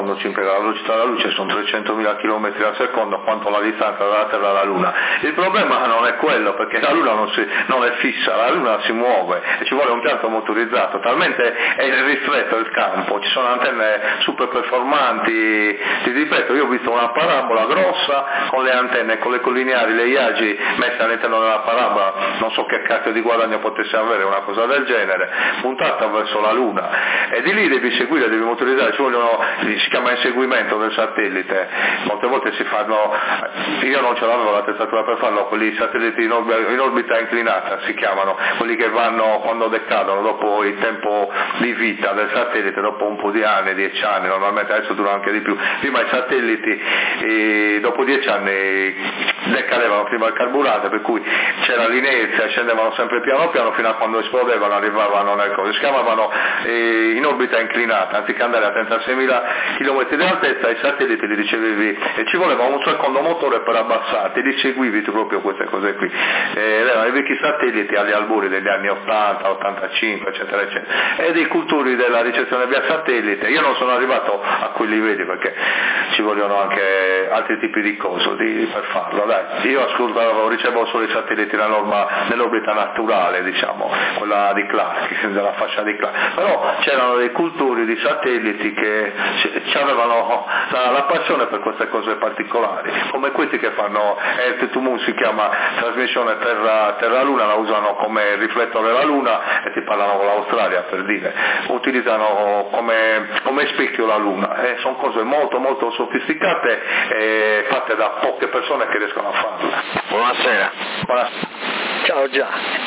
quando ci impiega la velocità della luce sono 300.000 km al secondo, quanto la distanza dalla Terra alla Luna. Il problema non è quello, perché la Luna non è fissa, la Luna si muove e ci vuole un pianto motorizzato, talmente è ristretto il campo, ci sono antenne super performanti, ti ripeto, io ho visto una parabola grossa con le antenne, con le collineari, le IAGI messe all'interno della parabola, non so che cazzo di guadagno potesse avere una cosa del genere, puntata verso la Luna, e di lì devi seguire, devi motorizzare, si chiama inseguimento del satellite, molte volte si fanno, io non ce l'avevo l'attrezzatura per farlo, quelli satelliti in orbita inclinata si chiamano, quelli che vanno quando decadono dopo il tempo di vita del satellite, dopo un po' di anni, 10 anni, normalmente adesso durano anche di più, prima i satelliti dopo 10 anni decadevano prima il carburante, per cui c'era l'inerzia, scendevano sempre piano piano fino a quando esplodevano, arrivavano nel coso, si chiamavano in orbita inclinata, anziché andare a 36.000 km di altezza, i satelliti li ricevevi e ci voleva un secondo motore per abbassarti, li seguivi tu proprio queste cose qui, erano i vecchi satelliti agli albori degli anni 80, 85 eccetera eccetera, e dei culturi della ricezione via satellite. Io non sono arrivato a quei livelli perché ci vogliono anche altri tipi di cose per farlo, dai. Io ricevo solo i satelliti nell'orbita naturale, diciamo, quella di Clark, della fascia di Clark, però c'erano dei culturi di satelliti che avevano la passione per queste cose particolari, come questi che fanno Earth to Moon, si chiama trasmissione Terra-Luna, la usano come riflettore della Luna e ti parlano con l'Australia, per dire, utilizzano come specchio la Luna, sono cose molto molto sofisticate e fatte da poche persone che riescono a farle. Buonasera. Ciao già.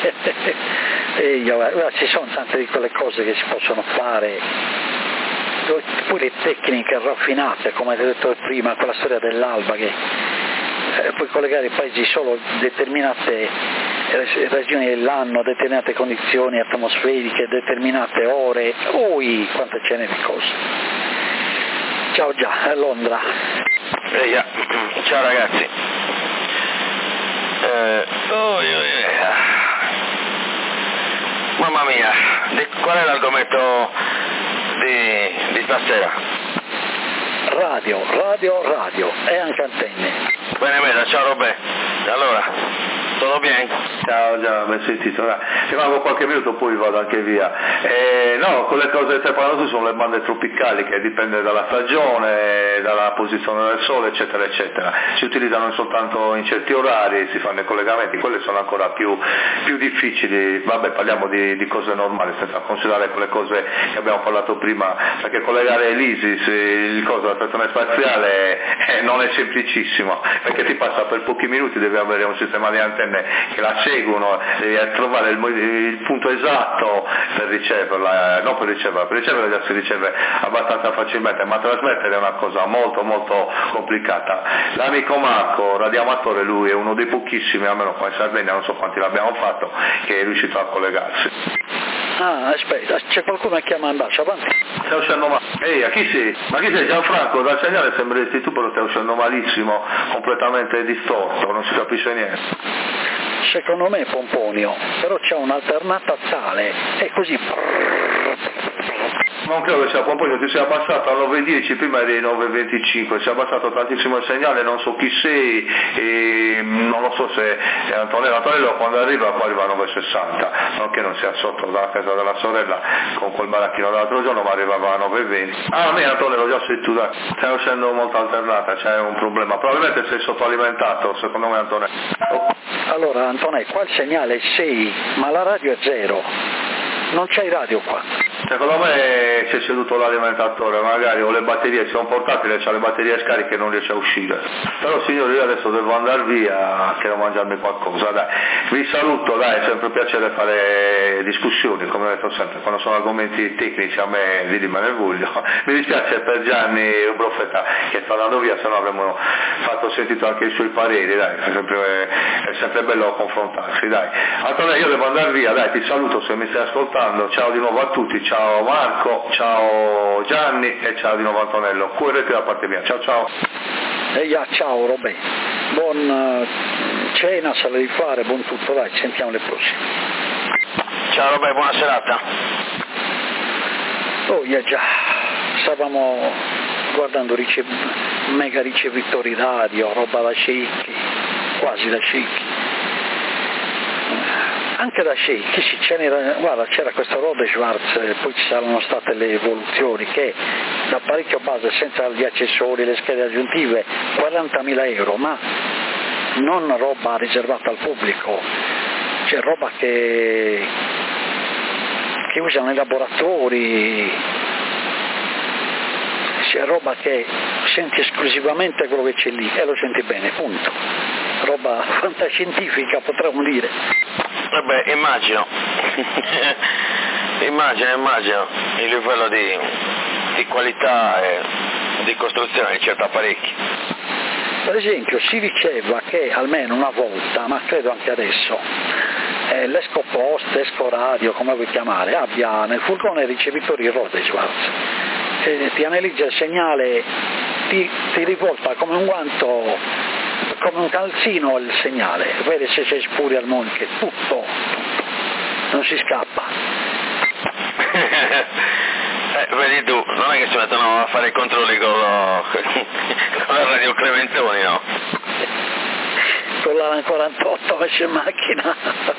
Ci sono tante di quelle cose che si possono fare, pure tecniche raffinate, come hai detto prima, quella storia dell'alba che puoi collegare i paesi solo determinate regioni dell'anno, determinate condizioni atmosferiche, determinate ore, quante ce n'è di cose. Ciao già, a Londra. Ciao ragazzi. Mamma mia, qual è l'argomento di stasera? Radio e anche antenne. Bene, ciao Robè. Allora, tutto bene? Ciao, già, ben sentito. Rimango qualche minuto, poi vado anche via. No, quelle cose che stai parlando tu sono le bande tropicali, che dipende dalla stagione, dalla posizione del sole, eccetera, eccetera. Si utilizzano soltanto in certi orari, si fanno i collegamenti, quelle sono ancora più difficili. Vabbè, parliamo di cose normali, senza considerare quelle cose che abbiamo parlato prima, perché collegare l'ISIS, la stazione spaziale, non è semplicissimo, perché ti passa per pochi minuti, devi avere un sistema di antenne che la seguono, devi trovare il punto esatto per riceverla, non per riceverla già si riceve abbastanza facilmente, ma trasmettere è una cosa molto molto complicata. L'amico Marco, radioamatore, lui è uno dei pochissimi, almeno qua in Sardegna, non so quanti l'abbiamo fatto, che è riuscito a collegarsi. Aspetta, c'è qualcuno che chiama in basso, avanti. Stai uscendo male. Chi sei? Ma chi sei? Gianfranco, dal segnale sembreresti tu, però stai uscendo malissimo, completamente distorto, non si capisce niente. Secondo me è Pomponio, però c'è un'alternata tale, è così. Non credo che sia Pomponio, ti sia abbassato a 9.10, prima eri 9.25, si è abbassato tantissimo il segnale, non so chi sei, e non lo so se è Antonello, quando arriva qua arriva a 9.60, non che non sia sotto dalla casa della sorella con quel baracchino dell'altro giorno, ma arrivava a 9.20. A me Antonello, già sei tu, stai uscendo molto alternata, c'è un problema, probabilmente sei sottoalimentato, secondo me Antonello. Allora Antonello, qua il segnale è 6, ma la radio è 0, non c'hai radio qua. Secondo me si è seduto l'alimentatore, magari, o le batterie, se è un portatile c'ha le batterie scariche e non riesce a uscire. Però signori, io adesso devo andare via, che devo mangiarmi qualcosa, dai. Vi saluto, dai, è sempre un piacere fare discussioni, come ho detto sempre, quando sono argomenti tecnici a me me ne voglio. Mi dispiace per Gianni Brofetta che sta andando via, se no avremmo fatto sentito anche i suoi pareri, dai, è sempre bello confrontarsi, dai. Antonio, io devo andare via, dai, ti saluto se mi stai ascoltando, ciao di nuovo a tutti, ciao Marco, ciao Gianni e ciao di nuovo Antonello, cuore da parte mia, ciao ciao. Ciao Robè, buon cena se la devi fare, buon tutto, dai, ci sentiamo le prossime. Ciao Robè, buona serata. Già, stavamo guardando mega ricevitori radio, roba da sceicchi, quasi da sceicchi. Anche da sceicchi, sì, c'era questo Rode Schwarz, poi ci saranno state le evoluzioni che da parecchio base, senza gli accessori, le schede aggiuntive, 40.000 euro, ma non roba riservata al pubblico, cioè roba che usano i laboratori, c'è roba che senti esclusivamente quello che c'è lì e lo senti bene, punto. Roba fantascientifica, potremmo dire. Vabbè, immagino il livello di qualità e di costruzione di certi apparecchi. Per esempio si diceva che almeno una volta, ma credo anche adesso, l'Esco Post, Esco Radio, come vuoi chiamare, abbia nel furgone ricevitori Rode Schwarz, ti analizza il segnale, ti rivolta come un guanto, come un calzino il segnale, vede se sei spuri al monche, tutto, non si scappa. Vedi tu, non è che si mettono a fare i controlli con la radio Clementoni, no? Con la 48 messo in macchina.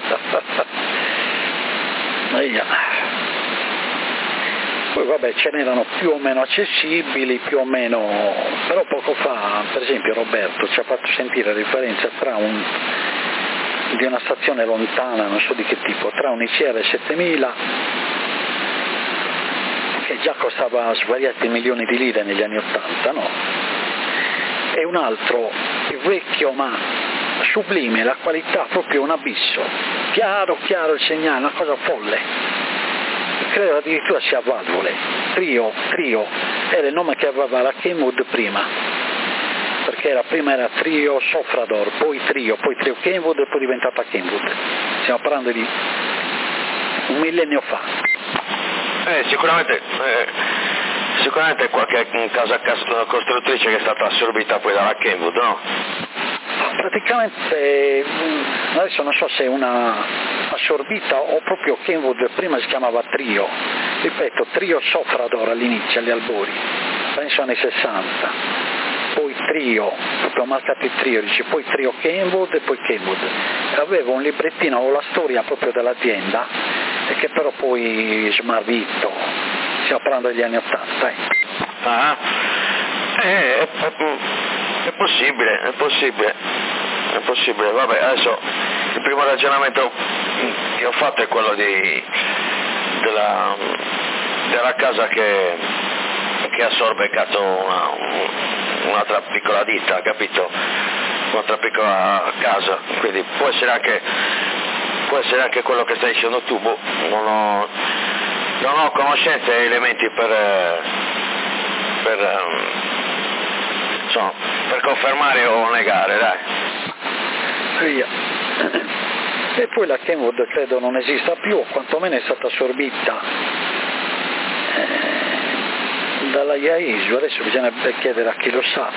Poi vabbè, ce n'erano più o meno accessibili, più o meno, però poco fa, per esempio Roberto ci ha fatto sentire la differenza di una stazione lontana, non so di che tipo, tra un ICR 7000 che già costava svariati milioni di lire negli anni 80, no? E un altro più vecchio ma sublime, la qualità proprio un abisso, chiaro il segnale, una cosa folle, credo addirittura sia valvole, trio, era il nome che aveva la Kenwood prima, perché prima era trio Sofrador, poi trio Kenwood e poi diventata Kenwood, stiamo parlando di un millennio fa. Sicuramente qualche casa costruttrice che è stata assorbita poi dalla Kenwood, no? Praticamente, adesso non so se è una assorbita o proprio Kenwood, prima si chiamava Trio, ripeto, Trio Sofrador all'inizio, agli albori, penso anni 60, poi Trio, proprio marcato Trio, dice, poi Trio Kenwood e poi Kenwood. Avevo un librettino o la storia proprio dell'azienda, e che però poi smarrito, stiamo parlando degli anni 80. È possibile, vabbè, adesso il primo ragionamento che ho fatto è quello della casa che assorbe un'altra piccola ditta, capito? Un'altra piccola casa, quindi può essere anche quello che stai dicendo tu, non ho conoscenze e elementi per confermare o negare, dai. Via. E poi la Kenwood credo non esista più, o quantomeno è stata assorbita dalla Yaesu, adesso bisognerebbe chiedere a chi lo sa.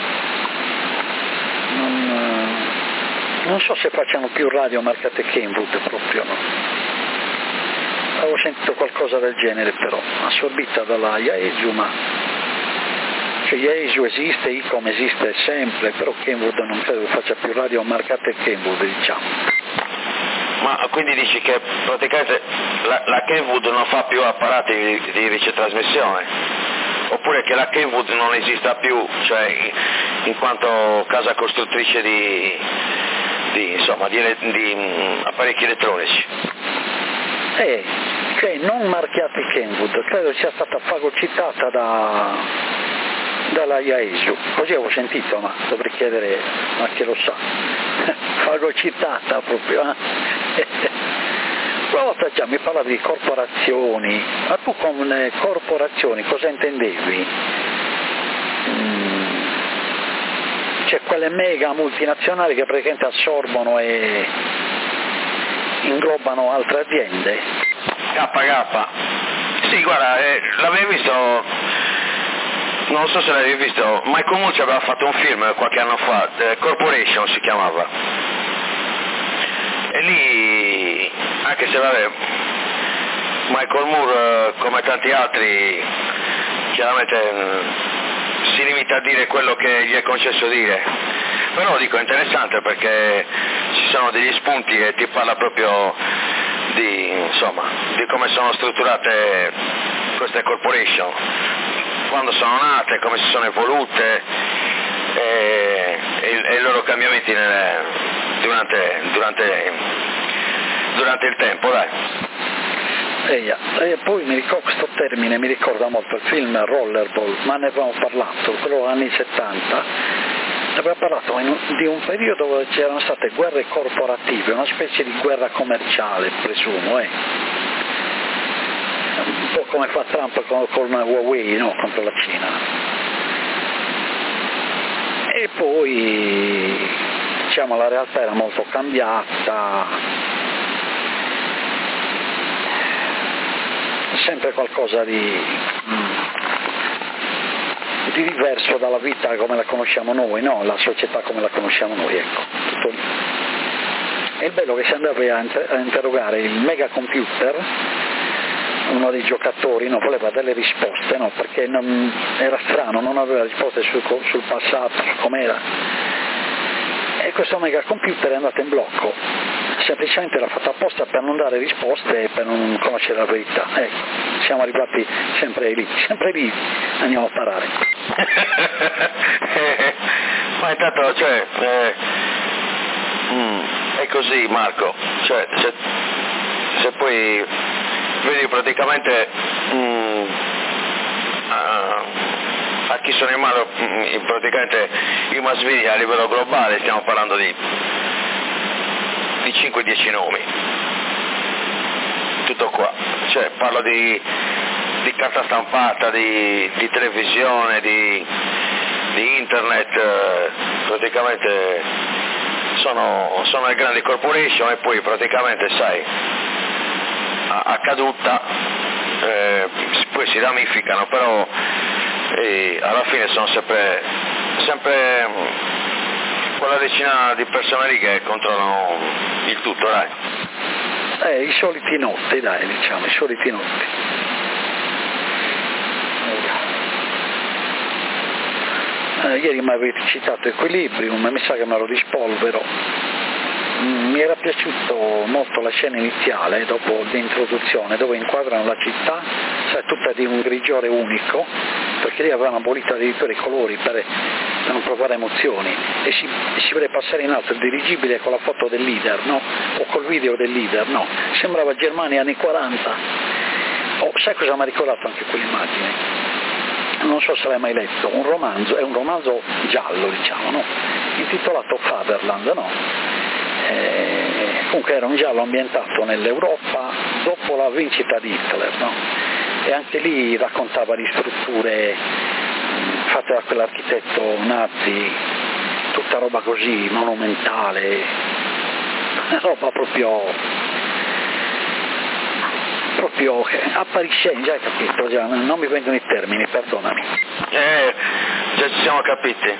Non so se facciano più radio marcate Kenwood proprio, no? Avevo sentito qualcosa del genere, però assorbita dalla Yaesu, ma cioè Yaesu esiste, Icom esiste sempre, però Kenwood non credo che faccia più radio marcate Kenwood, diciamo. Ma quindi dici che praticamente la Kenwood non fa più apparati di ricetrasmissione? Oppure che la Kenwood non esista più, cioè in quanto casa costruttrice di apparecchi elettronici? Cioè non marchiati Kenwood, credo sia stata fagocitata dalla Yaesu, così avevo sentito, ma dovrei chiedere a chi lo sa. Fagocitata proprio, Una volta già mi parlavi di corporazioni, ma tu con le corporazioni cosa intendevi? Cioè quelle mega multinazionali che praticamente assorbono e inglobano altre aziende? KK. Sì, guarda, l'avevi visto, non so se l'avevi visto, Michael Moore aveva fatto un film qualche anno fa, Corporation si chiamava, e lì, anche se vabbè, Michael Moore come tanti altri chiaramente si limita a dire quello che gli è concesso dire, però dico è interessante perché ci sono degli spunti e ti parla proprio di come sono strutturate queste corporation, quando sono nate, come si sono evolute e i loro cambiamenti durante il tempo, dai. E poi questo termine mi ricorda molto il film Rollerball, ma ne avevamo parlato, quello anni 70, ne abbiamo parlato di un periodo dove c'erano state guerre corporative, una specie di guerra commerciale, presumo, un po' come fa Trump con Huawei, no? Contro la Cina. E poi, diciamo, la realtà era molto cambiata, sempre qualcosa di diverso dalla vita come la conosciamo noi, no? La società come la conosciamo noi, ecco, tutto lì. E il bello che si andava a interrogare il megacomputer, uno dei giocatori voleva delle risposte, no? Perché era strano, non aveva risposte sul passato, com'era. E questo megacomputer è andato in blocco, semplicemente era fatto apposta per non dare risposte e per non conoscere la verità. Ecco, siamo arrivati sempre lì andiamo a parare. Ma intanto, è così, Marco, cioè se poi vedi praticamente a chi sono in mano praticamente i mass media a livello globale, stiamo parlando di 5-10 nomi, tutto qua, cioè parlo di carta stampata, di televisione, di internet, praticamente sono le grandi corporation e poi praticamente sai a caduta poi si ramificano, però alla fine sono sempre quella decina di persone lì che controllano il tutto, dai. I soliti notti, dai, diciamo, i soliti notti. Ieri mi avete citato Equilibrium, mi sa che me lo rispolvero. Mi era piaciuto molto la scena iniziale, dopo l'introduzione, dove inquadrano la città, sai, tutta di un grigiore unico, perché lì avevano abolito addirittura i colori per non provare emozioni, e si vede passare in alto il dirigibile con la foto del leader, no? O col video del leader, no? Sembrava Germania anni 40. Sai cosa mi ha ricordato anche quell'immagine? Non so se l'hai mai letto, è un romanzo giallo, diciamo, no? Intitolato Fatherland, no? Comunque era un giallo ambientato nell'Europa dopo la vincita di Hitler, no? E anche lì raccontava di strutture fatte da quell'architetto nazi, tutta roba così monumentale, roba proprio appariscente, hai capito? Già, non mi vengono i termini, perdonami. Già ci siamo capiti.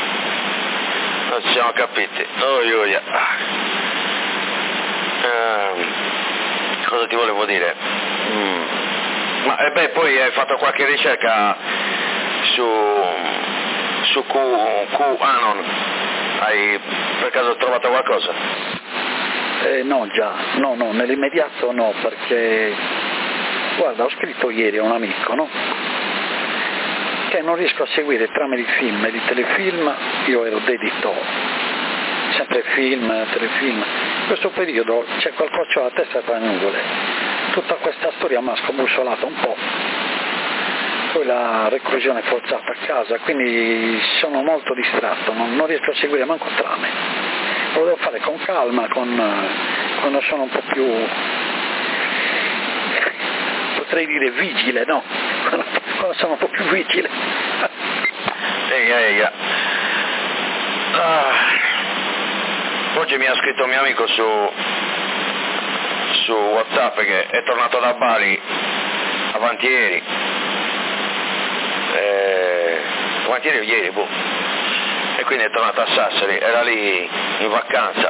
Cosa ti volevo dire? Ma poi hai fatto qualche ricerca su QAnon? Hai per caso trovato qualcosa? No, nell'immediato no, perché guarda, ho scritto ieri a un amico, no? Che non riesco a seguire trame di film e di telefilm, io ero dedito, sempre film, telefilm. In questo periodo c'è qualcosa alla testa tra le nuvole, tutta questa storia mi ha scombussolato un po', poi la reclusione forzata a casa, quindi sono molto distratto, non riesco a seguire manco trame, lo devo fare con calma, quando sono un po' più, potrei dire vigile, no? Quando sono un po' più vigile. Oggi mi ha scritto un mio amico su WhatsApp che è tornato da Bali avanti ieri o ieri, e quindi è tornato a Sassari, era lì in vacanza,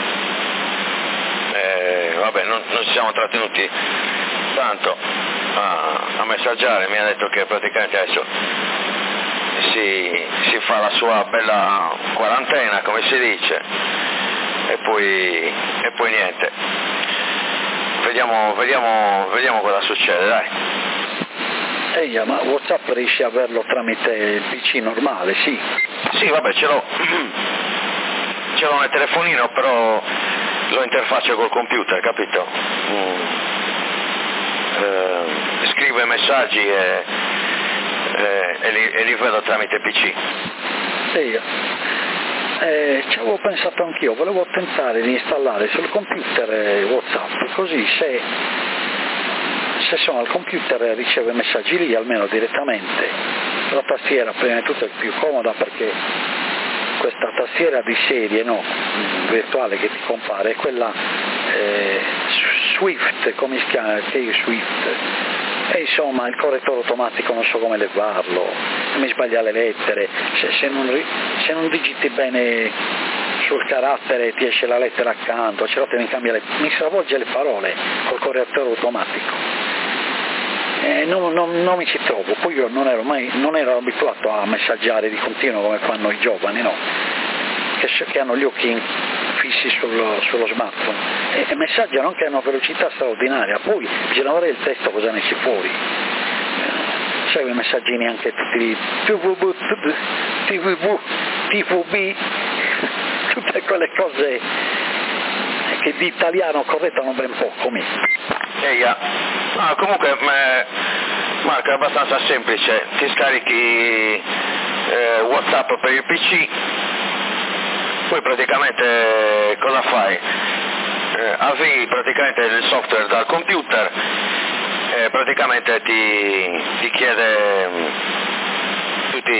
non ci siamo trattenuti tanto a messaggiare, mi ha detto che praticamente adesso si fa la sua bella quarantena, come si dice, e poi niente. Vediamo cosa succede, dai. Ma WhatsApp riesci a averlo tramite il PC normale, sì? Sì, vabbè, ce l'ho nel telefonino, però lo interfaccio col computer, capito? Scrivo i messaggi e li vedo tramite PC. Ci avevo pensato anch'io, volevo tentare di installare sul computer WhatsApp, così se sono al computer riceve messaggi lì almeno direttamente. La tastiera prima di tutto è più comoda perché questa tastiera di serie, no, virtuale che ti compare, è quella Swift, come si chiama? Swift. E insomma il correttore automatico non so come levarlo, mi sbaglia le lettere, se non digiti bene sul carattere ti esce la lettera accanto, mi stravolge le parole col correttore automatico. Non mi ci trovo, poi io non ero abituato a messaggiare di continuo come fanno i giovani, no? Che hanno gli occhi fissi sullo smartphone e messaggiano anche a una velocità straordinaria, poi bisogna vedere il testo cosa ne esce fuori. Sai quei messaggini anche tutti TVB, tutte quelle cose che di italiano correttano ben poco me. Comunque Marco, è abbastanza semplice, ti scarichi WhatsApp per il PC, poi praticamente cosa fai? Avvii praticamente il software dal computer, praticamente ti chiede tutti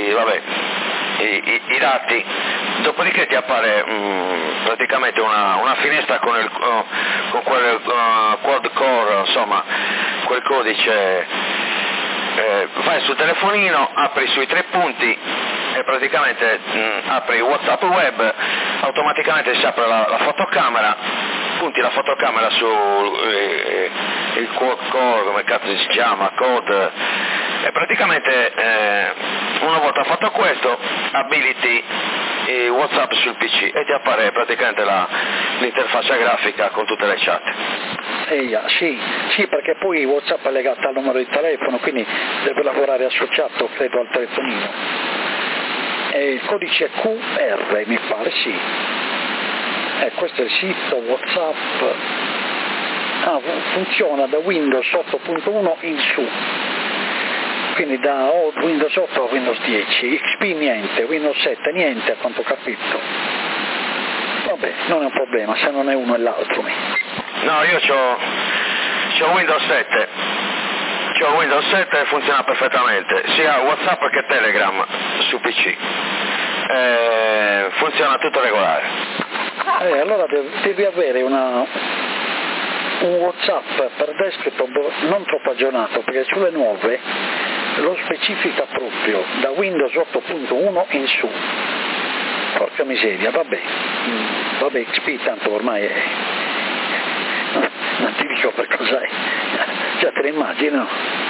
i dati, dopodiché ti appare praticamente una finestra con quel quad core, insomma quel codice, vai sul telefonino, apri sui 3 punti e praticamente apri WhatsApp web, automaticamente si apre la fotocamera, punti la fotocamera su il quad core, come cazzo si chiama, code, e praticamente una volta fatto questo abiliti WhatsApp sul PC e ti appare praticamente l'interfaccia grafica con tutte le chat. Sì, perché poi WhatsApp è legato al numero di telefono, quindi deve lavorare associato, credo, al telefonino. E il codice QR mi pare, sì. Questo è il sito WhatsApp. Funziona da Windows 8.1 in su. Quindi da Windows 8 a Windows 10, XP niente, Windows 7 niente a quanto ho capito. Vabbè, non è un problema se non è uno e l'altro. No, io c'ho Windows 7. Windows 7 funziona perfettamente, sia WhatsApp che Telegram su PC. Funziona tutto regolare. Allora devi avere un WhatsApp per desktop non troppo aggiornato, perché sulle nuove lo specifica proprio da Windows 8.1 in su. Porca miseria, vabbè, XP tanto ormai è... Non ti dico per cos'è, già te ne immagino.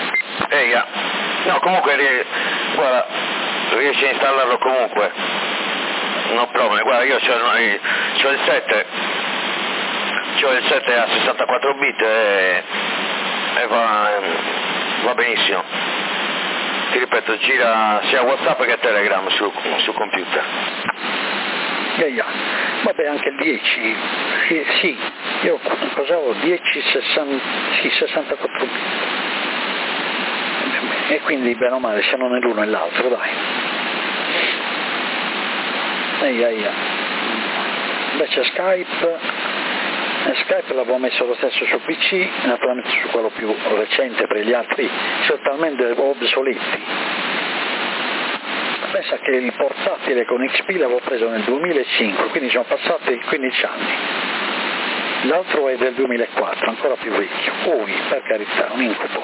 No, comunque, guarda, riesci a installarlo comunque, no problem. Guarda, io c'ho il 7, a 64 bit e va benissimo. Ti ripeto, gira sia WhatsApp che Telegram su computer. Vabbè, anche il 10, sì, io cosa ho? 64 bit. E quindi bene o male, se non è l'uno e l'altro, dai. Invece Skype l'avevo messo lo stesso sul PC, naturalmente su quello più recente, per gli altri sono talmente obsoleti. Pensa che il portatile con XP l'avevo preso nel 2005, quindi sono passati 15 anni. L'altro è del 2004, ancora più vecchio. Per carità, un incubo.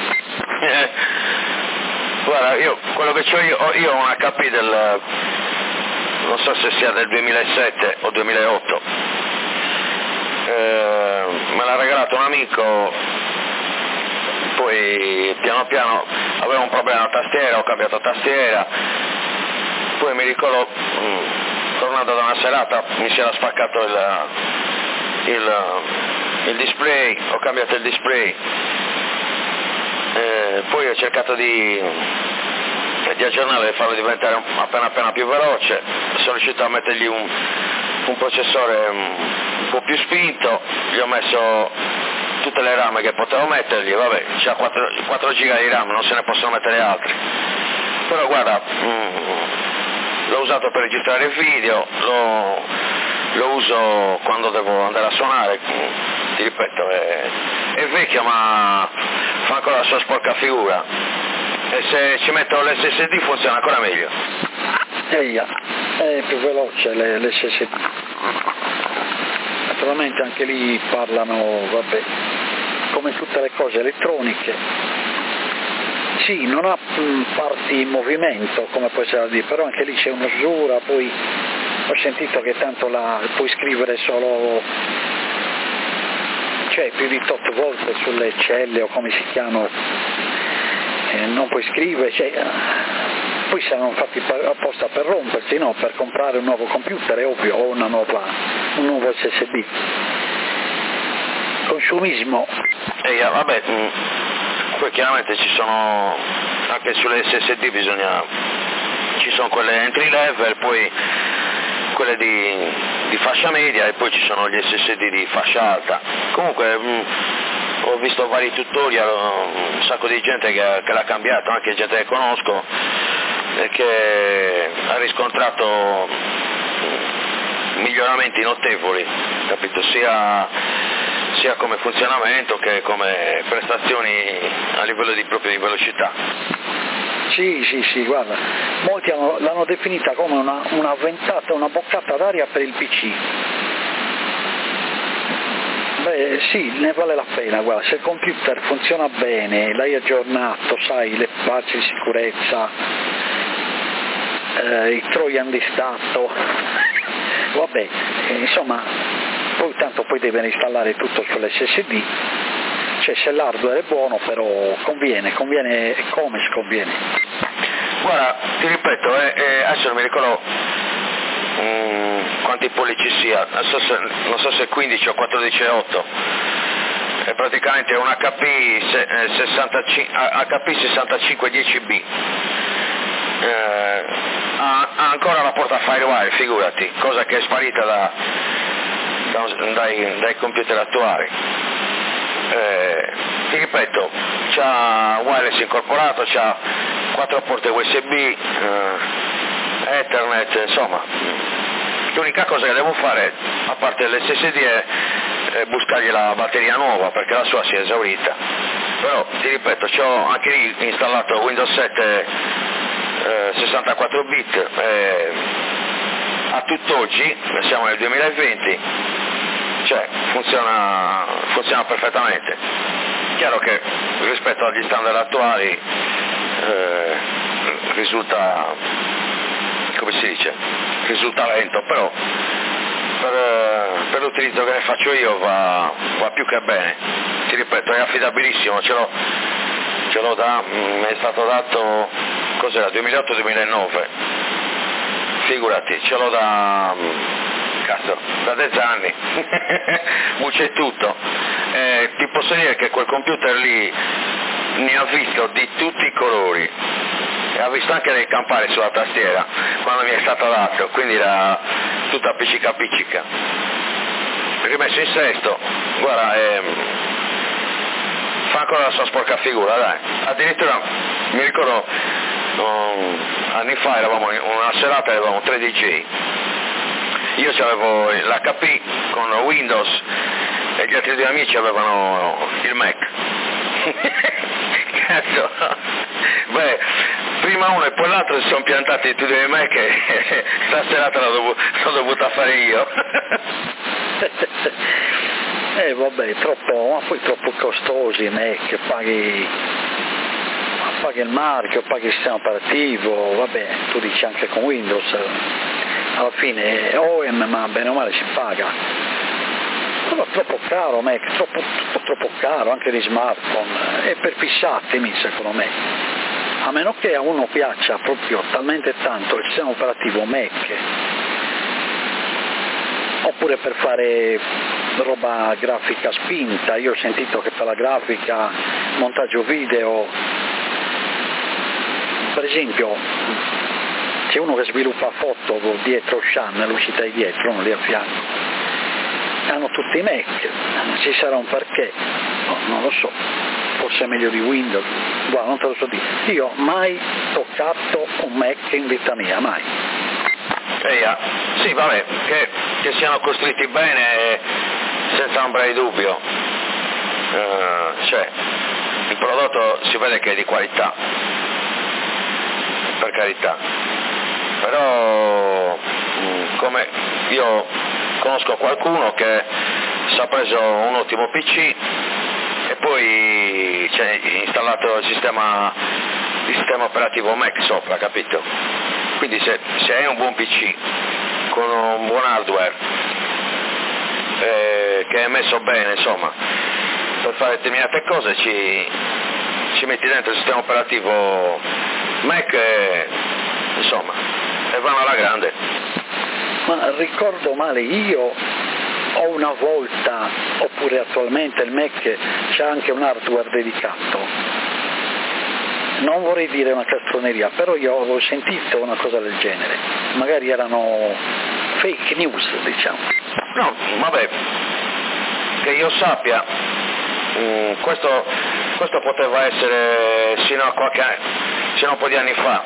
Guarda, quello che io ho un HP non so se sia del 2007 o 2008, me l'ha regalato un amico, poi piano piano avevo un problema alla tastiera, ho cambiato tastiera poi mi ricordo, tornando da una serata, mi si era spaccato il display, ho cambiato il display, poi ho cercato di aggiornarlo e farlo diventare appena più veloce, sono riuscito a mettergli un processore un po' più spinto, gli ho messo tutte le RAM che potevo mettergli, vabbè, c'ha 4 giga di RAM, non se ne possono mettere altri, però guarda, l'ho usato per registrare il video, lo uso quando devo andare a suonare, ti ripeto, è vecchio ma fa ancora la sua sporca figura, e se ci metto l'SSD funziona ancora meglio. È più veloce l'SSD. Naturalmente anche lì parlano, vabbè, come tutte le cose elettroniche. Sì, non ha parti in movimento, come può essere da dire, però anche lì c'è un'usura, poi ho sentito che tanto puoi scrivere solo, cioè più di 8 volte sulle celle o come si chiamano, non puoi scrivere, cioè, poi saranno fatti apposta per rompersi, no? Per comprare un nuovo computer, è ovvio, o un nuovo SSD. Consumismo. Vabbè, poi chiaramente ci sono, anche sulle SSD ci sono quelle entry level, poi quelle di fascia media e poi ci sono gli SSD di fascia alta. Comunque ho visto vari tutorial, un sacco di gente che l'ha cambiato, anche gente che conosco, e che ha riscontrato miglioramenti notevoli, capito? Sia come funzionamento che come prestazioni a livello proprio di velocità. Sì, guarda, molti l'hanno definita come una ventata, una boccata d'aria per il PC. Beh sì, ne vale la pena, guarda, se il computer funziona bene, l'hai aggiornato, sai, le patch di sicurezza, i trojan di stato, vabbè, insomma, poi tanto poi devi installare tutto sull'SSD, cioè se l'hardware è buono però conviene come si conviene. Guarda, ti ripeto, adesso non mi ricordo quanti pollici sia, non so se 15 o 14,8, è praticamente un HP 65 10B, ha ancora la porta FireWire, figurati, cosa che è sparita dai computer attuali. Ti ripeto, c'ha wireless incorporato, c'ha 4 porte USB, Ethernet, insomma, l'unica cosa che devo fare, a parte l'SSD, è buscargli la batteria nuova perché la sua si è esaurita. Però ti ripeto, c'ho anche lì installato Windows 7 64 bit, a tutt'oggi, siamo nel 2020, cioè funziona perfettamente. Chiaro che rispetto agli standard attuali risulta, come si dice, risulta lento, però per l'utilizzo che ne faccio io va più che bene. Ti ripeto, è affidabilissimo, mi è stato dato, cos'era, 2008-2009, figurati, ce l'ho da 10 anni, buccia e tutto. Ti posso dire che quel computer lì ne ha visto di tutti i colori, e ha visto anche del campare sulla tastiera quando mi è stato dato, quindi era tutta appiccica, rimesso in sesto, guarda, fa ancora la sua sporca figura, dai. Addirittura mi ricordo anni fa eravamo in una serata, avevamo 3 DJ, io avevo l'HP con Windows e gli altri 2 amici avevano il Mac. Cazzo, beh, prima uno e poi l'altro si sono piantati tutti i Mac e stasera l'ho dovuta fare io. Vabbè, ma poi troppo costosi, Mac, paghi il marchio, paghi il sistema operativo, vabbè, tu dici anche con Windows, alla fine è OEM, ma bene o male si paga. Però troppo caro Mac, troppo caro, anche di smartphone, è per fissatemi secondo me. a meno che a uno piaccia proprio talmente tanto il sistema operativo Mac, oppure per fare roba grafica spinta. Io ho sentito che per la grafica, montaggio video, per esempio c'è uno che sviluppa foto dietro Shan, l'uscita di dietro, uno lì a fianco, hanno tutti i Mac, ci sarà un perché, no, non lo so, forse è meglio di Windows, guarda, non te lo so dire, io mai toccato un Mac in vita mia, mai. Sì, vabbè, che siano costruiti bene senza ombra di dubbio, cioè il prodotto si vede che è di qualità, per carità, però come io conosco qualcuno che si è preso un ottimo PC e poi c'è installato il sistema operativo Mac sopra, capito? Quindi se hai un buon PC con un buon hardware che è messo bene, insomma, per fare determinate cose ci metti dentro il sistema operativo Mac insomma, e vanno alla grande. Ma ricordo male, io ho una volta, oppure attualmente il Mac c'è anche un hardware dedicato. Non vorrei dire una castroneria, però io avevo sentito una cosa del genere, magari erano fake news, diciamo. No, vabbè, che io sappia, questo poteva essere sino a un po' di anni fa,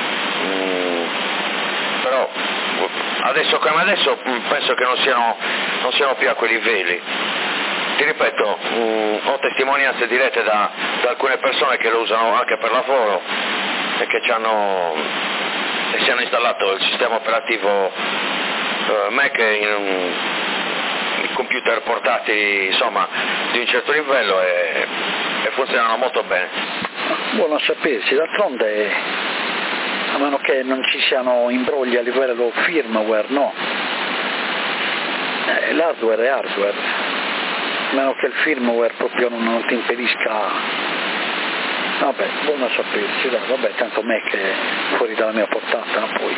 però adesso come adesso penso che non siano più a quei livelli. Ti ripeto, ho testimonianze dirette da alcune persone che lo usano anche per lavoro e che si hanno installato il sistema operativo Mac in computer portatili, insomma, di un certo livello e funzionano molto bene. Buono a sapersi, d'altronde, a meno che non ci siano imbrogli a livello firmware, no. L'hardware è hardware. A meno che il firmware proprio non ti impedisca. Vabbè, buono a sapersi, dai, vabbè, tanto Mac è fuori dalla mia portata, poi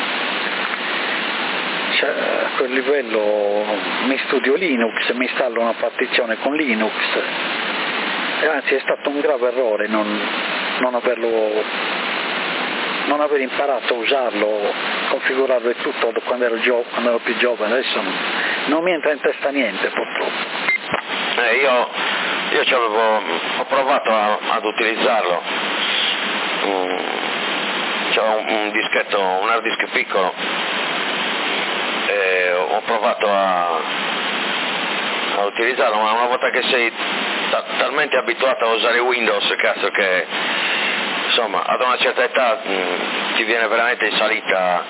cioè, a quel livello mi studio Linux, mi installo una partizione con Linux, e anzi è stato un grave errore non aver imparato a usarlo, configurarlo e tutto quando ero più giovane. Adesso non mi entra in testa niente, purtroppo. Io ho provato ad utilizzarlo, c'era un hard disk piccolo e ho provato a utilizzarlo, ma una volta che sei talmente abituato a usare Windows, cazzo, che insomma ad una certa età ti viene veramente in salita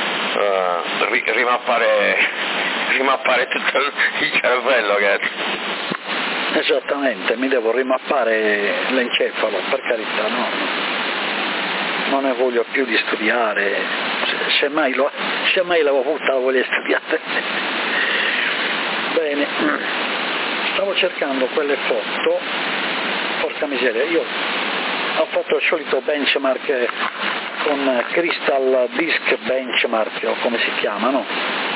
rimappare tutto il cervello, cazzo. Esattamente, mi devo rimappare l'encefalo, per carità, no? Non ne voglio più di studiare, se mai l'avevo avuta la voglia di studiare. Bene, stavo cercando quelle foto, porca miseria, io ho fatto il solito benchmark con Crystal Disk Benchmark, o come si chiama, no?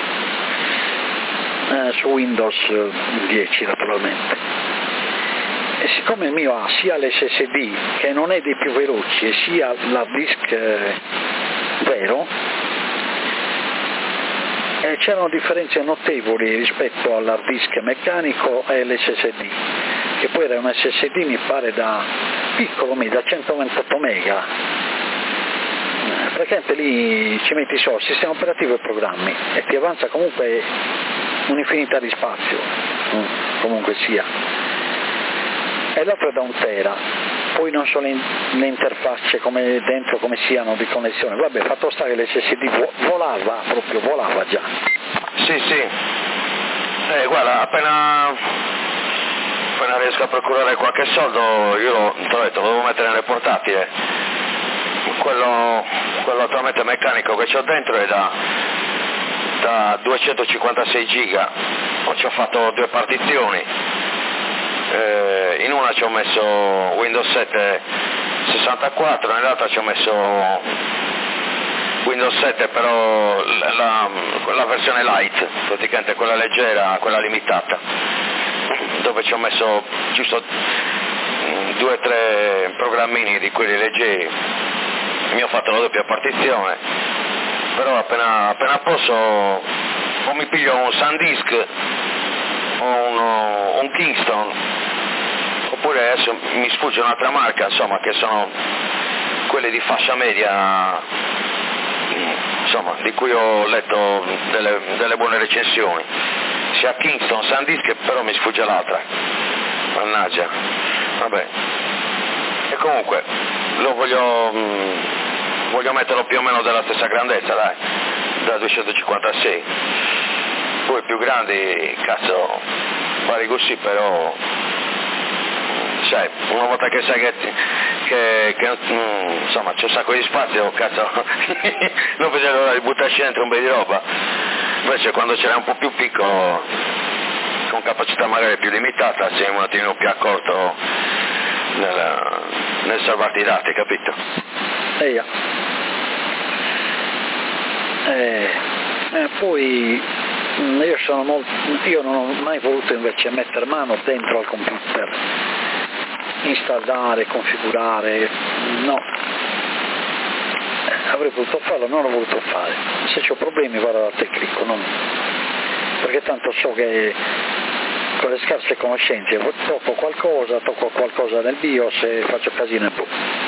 Su Windows 10 naturalmente. E siccome il mio ha sia l'SSD, che non è dei più veloci, e sia l'hard disk vero, c'erano differenze notevoli rispetto all'hard disk meccanico e l'SSD, che poi era un SSD mi pare da piccolo, da 128 mega, praticamente lì ci metti solo sistema operativo e programmi e ti avanza comunque un'infinità di spazio, comunque sia. E l'altro è da 1 tera, poi non so le interfacce come dentro come siano di connessione, vabbè, fatto stare che l'SSD volava già. Sì, guarda, appena riesco a procurare qualche soldo io te l'ho detto, lo devo mettere nelle portatili. Quello attualmente meccanico che c'ho dentro è da 256 giga, ci ho fatto 2 partizioni. In una ci ho messo Windows 7 64, in realtà ci ho messo Windows 7, però la versione light, praticamente quella leggera, quella limitata, dove ci ho messo giusto 2 o 3 programmini di quelli leggeri. Mi ho fatto la doppia partizione, però appena posso o mi piglio un SanDisk o un Kingston, oppure adesso mi sfugge un'altra marca, insomma, che sono quelle di fascia media, insomma, di cui ho letto delle buone recensioni, sia Kingston, SanDisk, però mi sfugge l'altra, mannaggia, vabbè. E comunque lo voglio metterlo più o meno della stessa grandezza, dai, da 256, poi più grandi, cazzo, pari così, però sai, una volta che sai che insomma c'è un sacco di spazio, cazzo, non vedevo l'ora di buttarci dentro un bel di roba. Invece quando c'era un po' più piccolo, con capacità magari più limitata, sei un attimo più accorto nel salvarti i dati, capito? Poi io non ho mai voluto invece mettere mano dentro al computer, installare, configurare, no, avrei potuto farlo, non l'ho voluto fare. Se ho problemi vado dal tecnico, perché tanto so che con le scarse conoscenze tocco qualcosa nel BIOS e faccio casino e boh.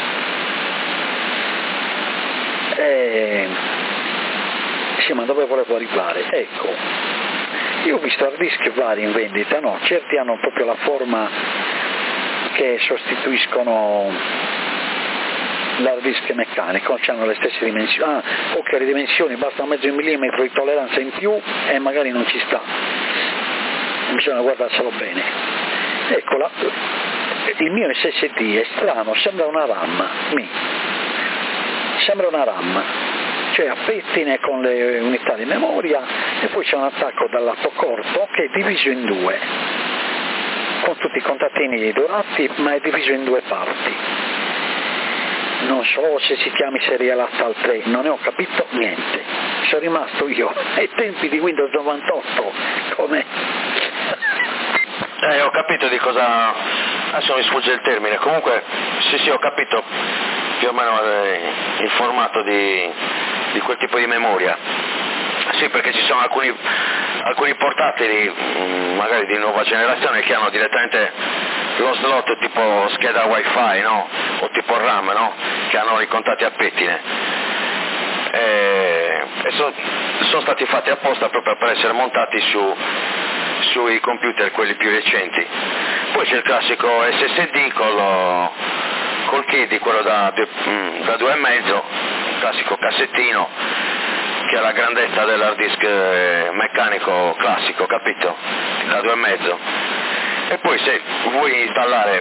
Sì, ma dove volevo arrivare? Ecco, io ho visto hard disk vari in vendita, no? Certi hanno proprio la forma che sostituiscono l'hard disk meccanico, hanno le stesse dimensioni, le dimensioni, basta mezzo millimetro di tolleranza in più e magari non ci sta, bisogna guardarselo bene. Ecco, il mio SSD è strano, sembra una RAM, cioè a pettine con le unità di memoria, e poi c'è un attacco dal lato corto che è diviso in 2, con tutti i contattini dorati, ma è diviso in 2 parti. Non so se si chiami serial ATAL 3, non ne ho capito niente, sono rimasto io ai tempi di Windows 98, come... Ho capito di cosa, adesso mi sfugge il termine, comunque sì, ho capito più o meno il formato di quel tipo di memoria. Sì, perché ci sono alcuni portatili, magari di nuova generazione, che hanno direttamente lo slot tipo scheda wifi, no? O tipo RAM, no? Che hanno i contatti a pettine. E sono stati fatti apposta proprio per essere montati sui computer, quelli più recenti. Poi c'è il classico SSD col KIDI, quello da 2,5, classico cassettino, che ha la grandezza dell'hard disk meccanico classico, capito? Da 2,5. E poi se vuoi installare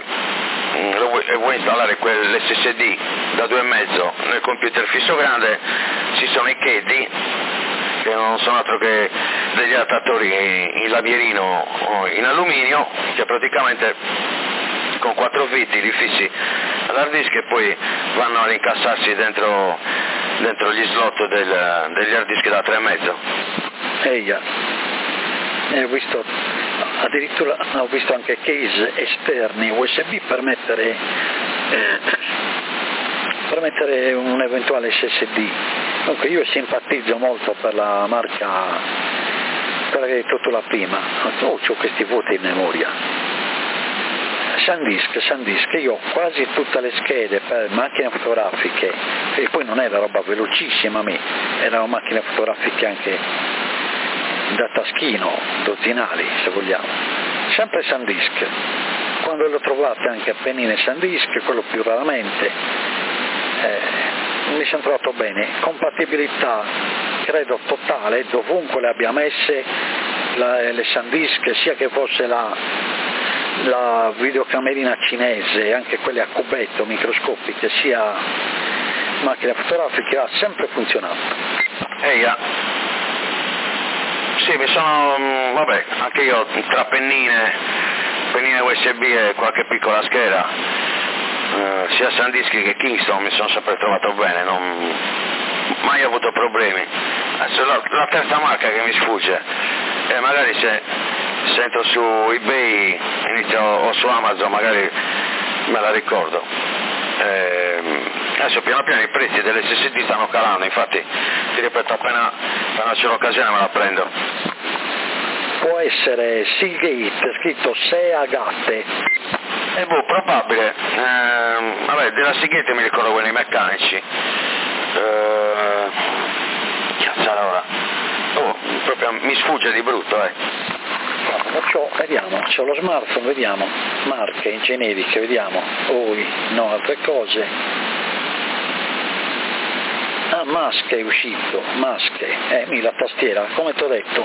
quell'SSD da 2,5 nel computer fisso grande, ci sono i KIDI, che non sono altro che degli adattatori in lavierino o in alluminio, che praticamente con 4 viti li fissi all'hard disk e poi vanno a rincassarsi dentro gli slot degli hard disk da 3,5. Ho visto addirittura anche case esterni USB per mettere un eventuale SSD. Dunque io simpatizzo molto per la marca, quella che hai detto tu la prima, ho questi vuoti in memoria. SanDisk, io ho quasi tutte le schede per macchine fotografiche, e poi non era roba velocissima erano macchine fotografiche anche da taschino, dozzinali se vogliamo, sempre SanDisk. Quando lo trovate anche a pennine SanDisk, quello più raramente, mi sono trovato bene, compatibilità credo totale, dovunque le abbia messe le SanDisk, sia che fosse la videocamerina cinese, anche quelle a cubetto microscopiche, sia macchine fotografiche, ha sempre funzionato. Sì, anche io tra pennine USB e qualche piccola scheda, sia SanDisk che Kingston mi sono sempre trovato bene, non mai avuto problemi. Adesso la terza marca che mi sfugge, e magari se sento su eBay o su Amazon magari me la ricordo. Adesso piano piano i prezzi delle SSD stanno calando, infatti ti ripeto, appena c'è l'occasione me la prendo. Può essere Seagate, scritto Seagate. Probabile. Vabbè, della Seagate mi ricordo quelli meccanici. Cazzarola. Proprio mi sfugge di brutto, Vediamo, c'ho lo smartphone, vediamo. Marche generiche, vediamo. No, altre cose. Musk è uscito, Musk, la tastiera, come ti ho detto.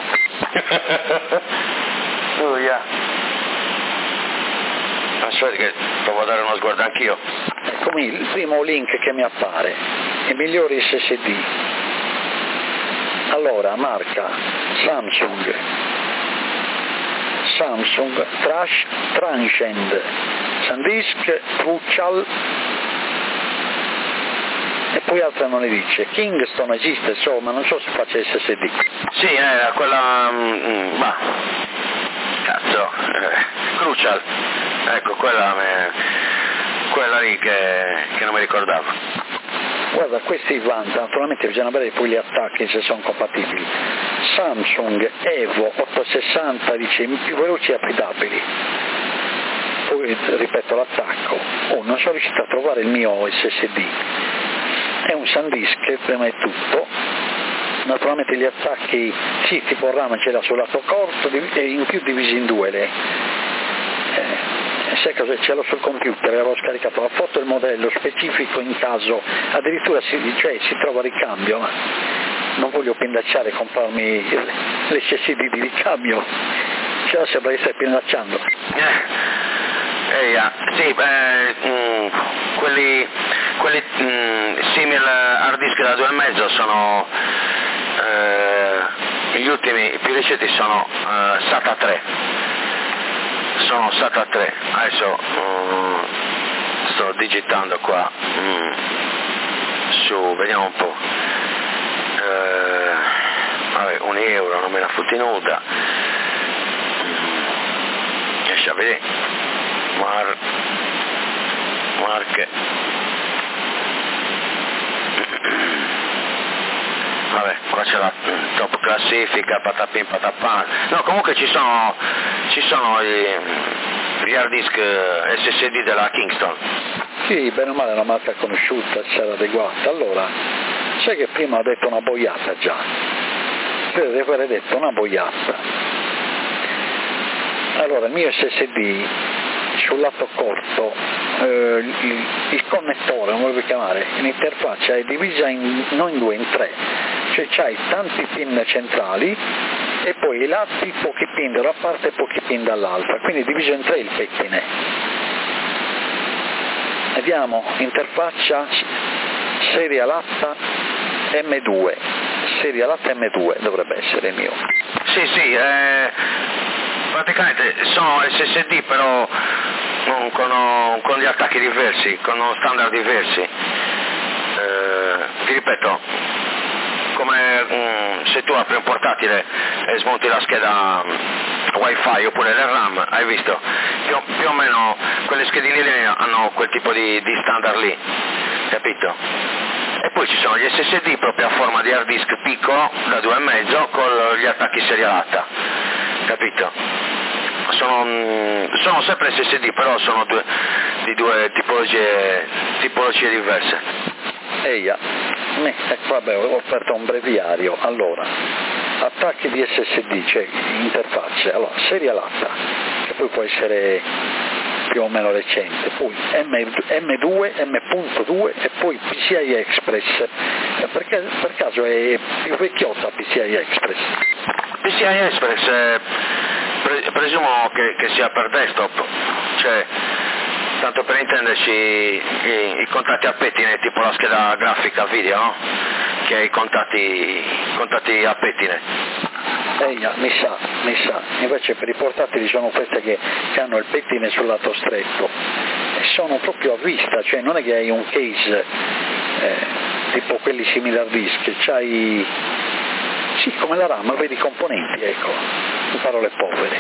Aspetta che provo a dare uno sguardo anch'io. Eccomi, il primo link che mi appare, i migliori SSD. Allora, marca Samsung Transcend, SanDisk, Crucial, e poi altre non ne dice. Kingston esiste, ma non so se faccia SSD. Sì, era quella... Crucial, ecco, quella lì che non mi ricordavo. Guarda, questi vanta, naturalmente bisogna vedere poi gli attacchi se sono compatibili. Samsung Evo 860 dice più veloci e affidabili. Poi ripeto l'attacco. Non sono riuscito a trovare il mio SSD. È un SanDisk prima di tutto. Naturalmente gli attacchi, sì, tipo RAM ce l'ha sul lato corto e in più divisi in due. Sai cosa? Ce l'ho sul computer, avevo scaricato la foto del modello specifico in caso, addirittura si trova ricambio, ma non voglio pindacciare e comprarmi l'SSD di ricambio, sembra che stai pindacciando. Sì, quelli simil hard disk da 2,5 sono gli ultimi, più recenti sono SATA 3. Sono SATA 3, adesso sto digitando qua su, vediamo un po', vabbè, €1 non me la fotti nuda, riesci a vedere, marche, vabbè, qua c'è la top classifica, patapin patapà. No, comunque ci sono gli hard disk SSD della Kingston. Sì, bene o male è una marca conosciuta, sarà adeguata. Allora, sai che prima ho detto una boiata già? Credo di aver detto una boiata. Allora, il mio SSD sul lato corto, il connettore, come lo vuoi chiamare, l'interfaccia è divisa non in due, in tre, cioè c'hai tanti pin centrali e poi i lati pochi pin da una parte e pochi pin dall'altra, quindi diviso in tre il pettine. Vediamo, interfaccia serie latta M2, serie latta M2 dovrebbe essere il mio. Sì, praticamente sono SSD però con gli attacchi diversi, con standard diversi. Ti ripeto, come se tu apri un portatile e smonti la scheda wifi oppure le RAM, hai visto? Più o meno quelle schedine lì hanno quel tipo di standard lì, capito? E poi ci sono gli SSD proprio a forma di hard disk piccolo da 2,5 con gli attacchi serialata, capito? Sono sempre SSD, però sono di due tipologie diverse. Vabbè, ho aperto un breviario. Allora, attacchi di SSD, cioè interfacce. Allora, serialata, che poi può essere più o meno recente, poi M2, M.2 e poi PCI Express. Per caso è più vecchiotta PCI Express? PCI Express presumo che sia per desktop, cioè tanto per intenderci i contatti a pettine, tipo la scheda grafica video, no? Che ha i contatti a pettine. Mi sa, invece per i portatili sono queste che hanno il pettine sul lato stretto, sono proprio a vista, cioè non è che hai un case tipo quelli simili al disk, c'hai, sì, come la RAM, vedi i componenti, ecco, in parole povere.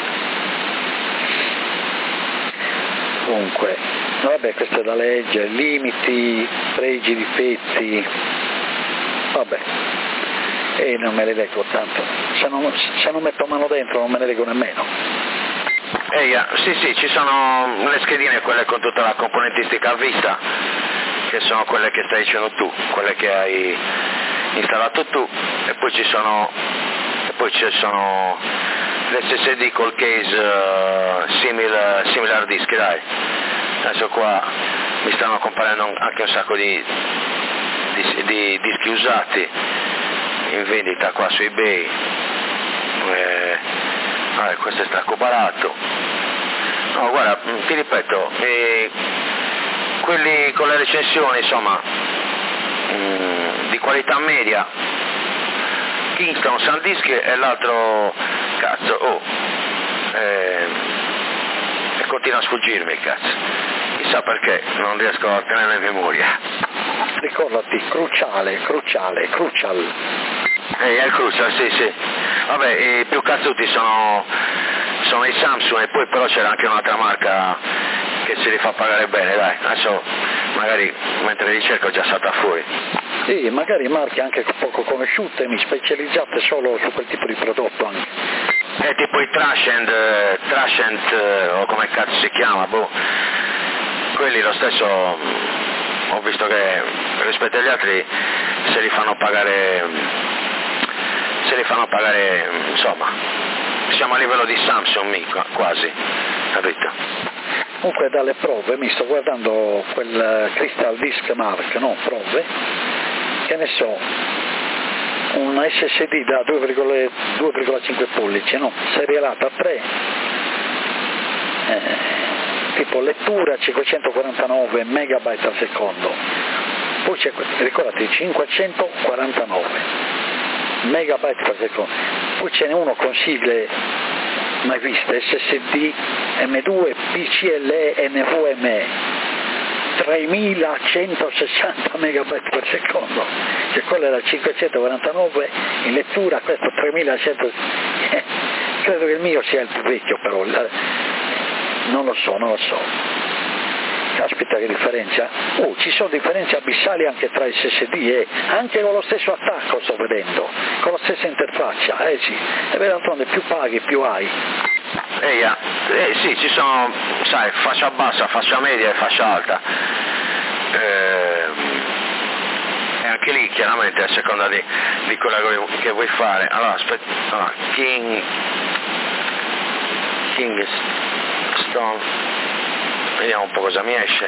Comunque, vabbè, questo è da leggere, limiti, pregi, difetti, vabbè, e non me le leggo tanto, se non metto mano dentro non me ne leggo nemmeno. Sì, ci sono le schedine, quelle con tutta la componentistica a vista, che sono quelle che stai dicendo tu, quelle che hai installato tu, e poi ci sono l'SSD col case simile hard disk, dai. Adesso qua mi stanno comparendo anche un sacco di dischi usati in vendita qua su eBay. Questo è stacco barato. No, guarda, ti ripeto, quelli con le recensioni, insomma, di qualità media, Kingston, SanDisk, e l'altro, cazzo, e continua a sfuggirmi, cazzo, chissà perché, non riesco a tenere in memoria. Ricordati, Crucial. È il Crucial, sì. Vabbè, i più cazzuti sono i Samsung, e poi però c'era anche un'altra marca che si li fa pagare bene, dai, adesso magari mentre ricerco è già salta fuori. Sì, magari marche anche poco conosciute, specializzate solo su quel tipo di prodotto anche. Tipo i Trashent, o come cazzo si chiama, quelli lo stesso, ho visto che rispetto agli altri se li fanno pagare, insomma, siamo a livello di Samsung quasi, capito? Comunque dalle prove, mi sto guardando quel Crystal Disk Mark, no, prove, che ne so, un SSD da 2,5 pollici, no, serialato a 3, tipo lettura 549 megabyte al secondo, poi c'è, ricordati, 549 megabyte per secondo, poi ce n'è uno con sigle mai viste, SSD M2 PCLE NVMe 3160 megabyte per secondo, cioè quello era 549 in lettura, questo 3100, credo che il mio sia il più vecchio, però non lo so. Caspita che differenza, ci sono differenze abissali anche tra SSD, anche con lo stesso attacco sto vedendo, con la stessa interfaccia, sì, e beh, d'altronde più paghi più hai. Sì, ci sono, sai, fascia bassa, fascia media e fascia alta, e anche lì chiaramente a seconda di quello che vuoi fare. Allora aspetta, Kingston, vediamo un po' cosa mi esce.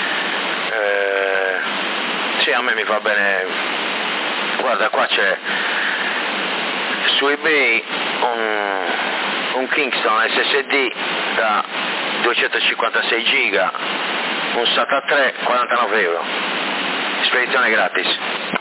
Sì, a me mi va bene. Guarda, qua c'è su eBay un Kingston SSD da 256 giga, un SATA 3, 49 euro, spedizione gratis.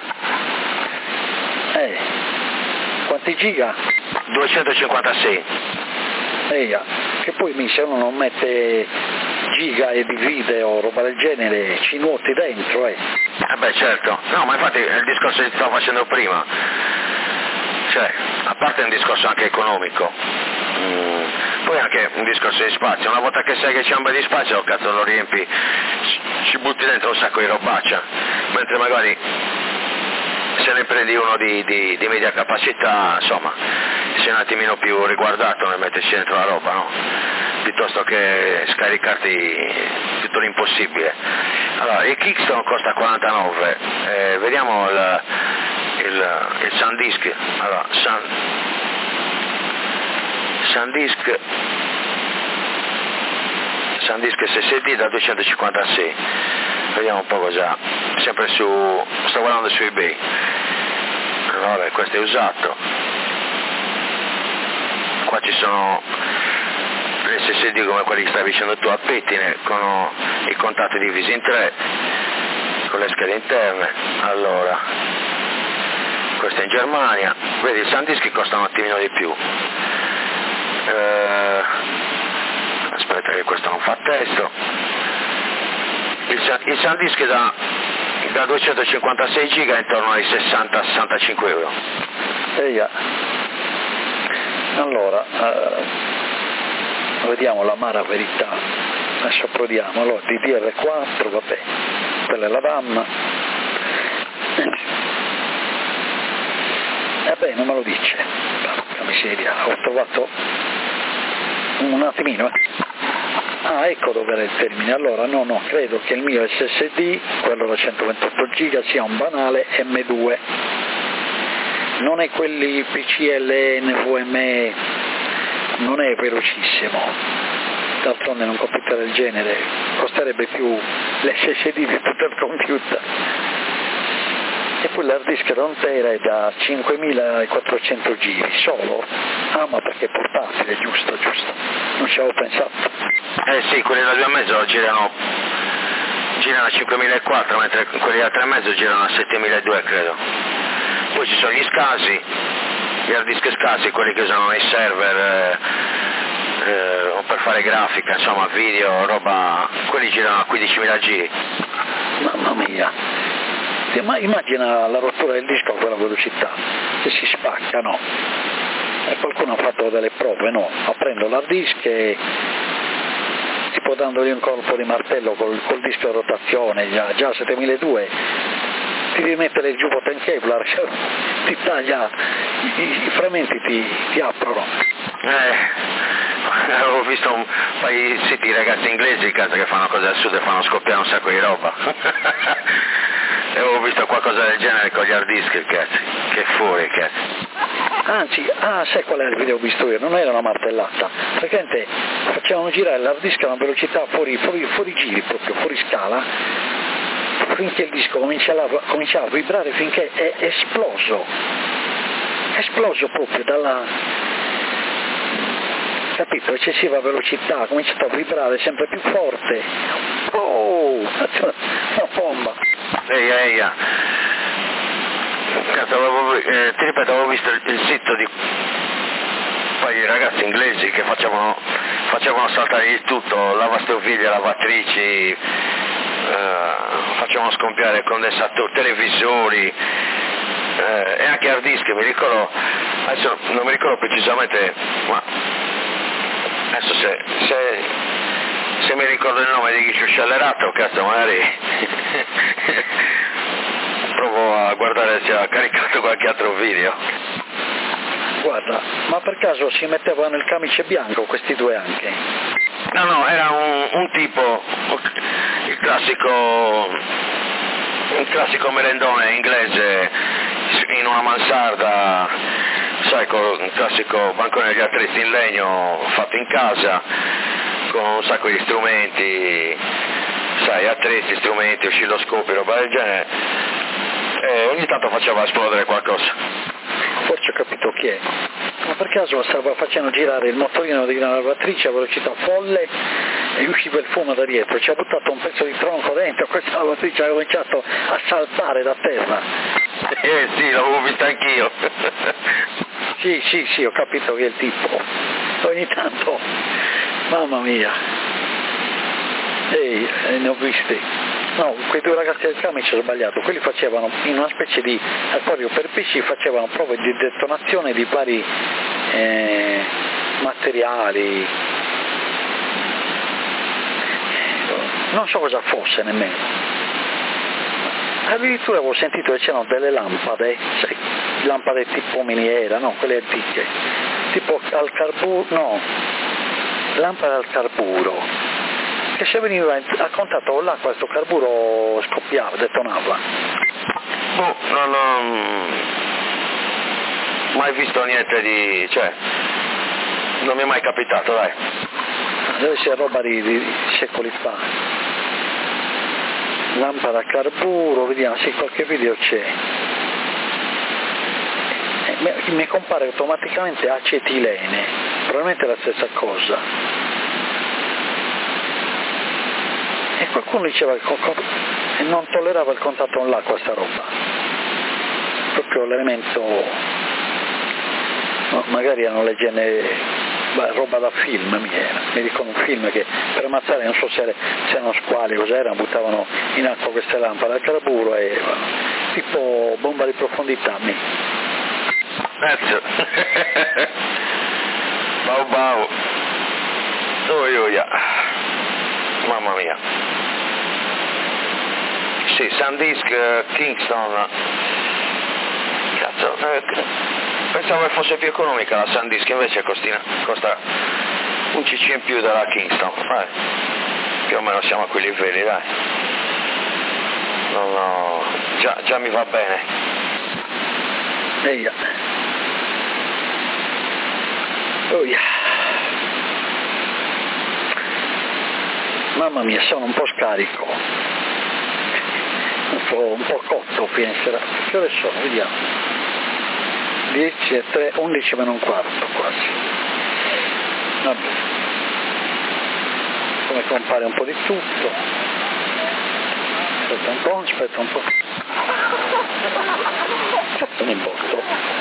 Quanti giga? 256. Che poi se uno non mette giga e di video, roba del genere, ci nuoti dentro, beh, certo. No, ma infatti è il discorso che stavo facendo prima. Cioè, a parte un discorso anche economico, poi anche un discorso di spazio. Una volta che sai che c'è un bel di spazio, cazzo, lo riempi, ci butti dentro un sacco di robaccia, mentre magari se ne prendi uno di media capacità, insomma, sei un attimino più riguardato nel metterci dentro la roba, no? Piuttosto che scaricarti tutto l'impossibile. Allora, il Kingston costa 49, vediamo il SanDisk. Allora, SanDisk SSD da 256, vediamo un po' cosa, sempre sto guardando su eBay. Vabbè, questo è usato. Qua ci sono le SSD come quelli che stavi dicendo tu a pettine, con i contatti divisi in 3, con le schede interne. Allora, questo è in Germania, vedi, i SanDisk costano un attimino di più. Aspetta che questo non fa testo. Il SanDisk da 256 giga intorno ai 60-65 euro. Allora, vediamo l'amara verità. Adesso proviamo. Allora, DDR4, vabbè, quella è la RAM. Non me lo dice. Porca miseria, ho trovato un attimino. Ecco dove era il termine. Allora no, credo che il mio SSD, quello da 128 giga, sia un banale M2. Non è quelli PCL, NVMe, non è velocissimo. D'altronde in un computer del genere costerebbe più l'SSD di tutto il computer. E poi l'hard disk da 1 tera è da 5400 giri solo. Ma perché è portatile, giusto, non ci avevo pensato. Sì, quelli da 2,5 girano a 5400, mentre quelli da 3,5 girano a 7200 credo. Poi ci sono gli scasi, gli hard disk scasi, quelli che usano nei server o per fare grafica, insomma video, roba, quelli girano a 15.000 giri. Mamma mia, ma immagina la rottura del disco a quella velocità, che si spacca, no? E qualcuno ha fatto delle prove, no? Aprendo l'hard disk e tipo dandogli un colpo di martello col disco a rotazione, già 7200, ti devi mettere giù in Kevlar, ti taglia, i frammenti ti aprono. Avevo visto un paio di siti ragazzi inglesi che fanno cose al sud e fanno scoppiare un sacco di roba. E avevo visto qualcosa del genere con gli hard disk, cazzo, che fuori, cazzo. Anzi, sai qual è il video che ho visto io? Non era una martellata, praticamente facevano girare l'hard disk a una velocità fuori giri, proprio fuori scala, finché il disco cominciava a vibrare, finché è esploso proprio dalla, capito, eccessiva velocità, ha cominciato a vibrare sempre più forte. Una bomba. Eia. Ti ripeto, avevo visto il sito di un paio di ragazzi inglesi che facevano saltare di tutto, lavastoviglie, lavatrici, facevano scompiare condensatori, televisori e anche hard disk. Mi ricordo, adesso non mi ricordo precisamente, ma adesso se mi ricordo il nome di chi ci ho scellerato, cazzo, magari provo a guardare se ha caricato qualche altro video. Guarda, ma per caso si mettevano il camice bianco questi due anche? No, era un tipo, il classico merendone inglese in una mansarda, sai, con un classico bancone degli attrezzi in legno fatto in casa, con un sacco di strumenti, sai, attrezzi, strumenti, oscilloscopi, roba del genere, e ogni tanto faceva esplodere qualcosa. Forse ho capito chi è. Ma per caso stava facendo girare il motorino di una lavatrice a velocità folle e usciva il fumo da dietro, ci ha buttato un pezzo di tronco dentro, questa lavatrice ha cominciato a saltare da terra. Sì, l'avevo visto anch'io. Sì, ho capito che è il tipo. Ogni tanto, mamma mia. Ne ho visti. No, quei due ragazzi del camice ho sbagliato, quelli facevano in una specie di acquario per pesci, facevano prove di detonazione di vari materiali, non so cosa fosse nemmeno. Addirittura avevo sentito che c'erano delle lampade, sai, lampade tipo miniera, no, quelle antiche, tipo al carburo, no, lampade al carburo, che se veniva a contatto con l'acqua questo carburo scoppiava, detonava. Non mai visto niente di, cioè, non mi è mai capitato, dai. Deve essere roba di secoli fa. Lampada a carburo, vediamo se qualche video c'è. Mi compare automaticamente acetilene, probabilmente è la stessa cosa. E qualcuno diceva che non tollerava il contatto con l'acqua sta roba, proprio l'elemento, no, magari erano leggende roba da film mi dicono un film che per ammazzare, non so se erano squali, cos'erano, buttavano in acqua queste lampade al carburo e tipo bomba di profondità. Bau. Mamma mia. Sì, SanDisk Kingston. Cazzo, pensavo che fosse più economica la SanDisk, invece costa un cc in più della Kingston. Più o meno siamo a quei livelli, dai. No, già mi va bene. Mamma mia, sono un po' scarico, un po' cotto fine sera. Che ore sono? Vediamo. 10:03, 11 meno un quarto quasi. Vabbè. Come compare un po' di tutto. Aspetta un po'. Cazzo mi botto.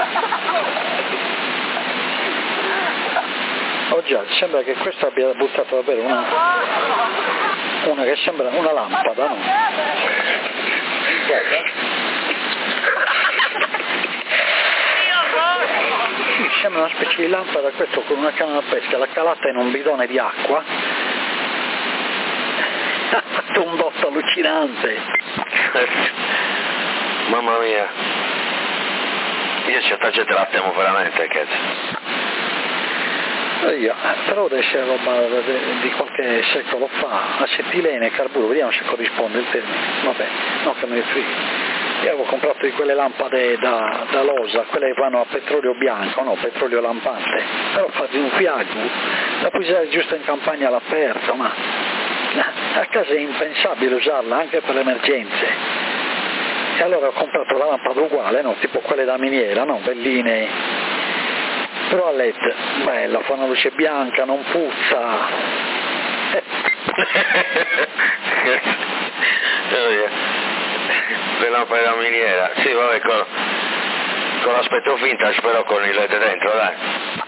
Oh già, sembra che questo abbia buttato davvero una che sembra una lampada, no? Sì, sembra una specie di lampada, questo con una canna da pesca, l'ha calata in un bidone di acqua, ha fatto un botto allucinante. Mamma mia, io certa gente la temo veramente, cazzo. Però deve essere roba di qualche secolo fa, acetilene, carburo, vediamo se corrisponde il termine. Vabbè, no che me ne frega. Io avevo comprato di quelle lampade da losa, quelle che vanno a petrolio bianco, no, petrolio lampante, però fatti un fiago, la puoi usare giusto in campagna all'aperto, ma a casa è impensabile usarla anche per le emergenze. E allora ho comprato la lampada uguale, no, tipo quelle da miniera, no, belline, però a LED, bella, fa una luce bianca, non puzza. Le lampade da miniera, sì, vabbè, con l'aspetto vintage, però con il LED dentro, dai.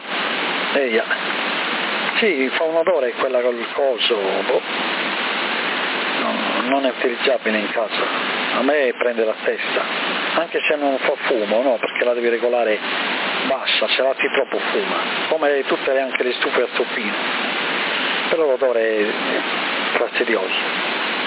Sì, fa un odore quella col coso, non è utilizzabile in casa, a me prende la testa, anche se non fa fumo, no, perché la devi regolare bassa, se latti troppo fuma, come tutte anche le stufe a stoppino, però l'odore è fastidioso.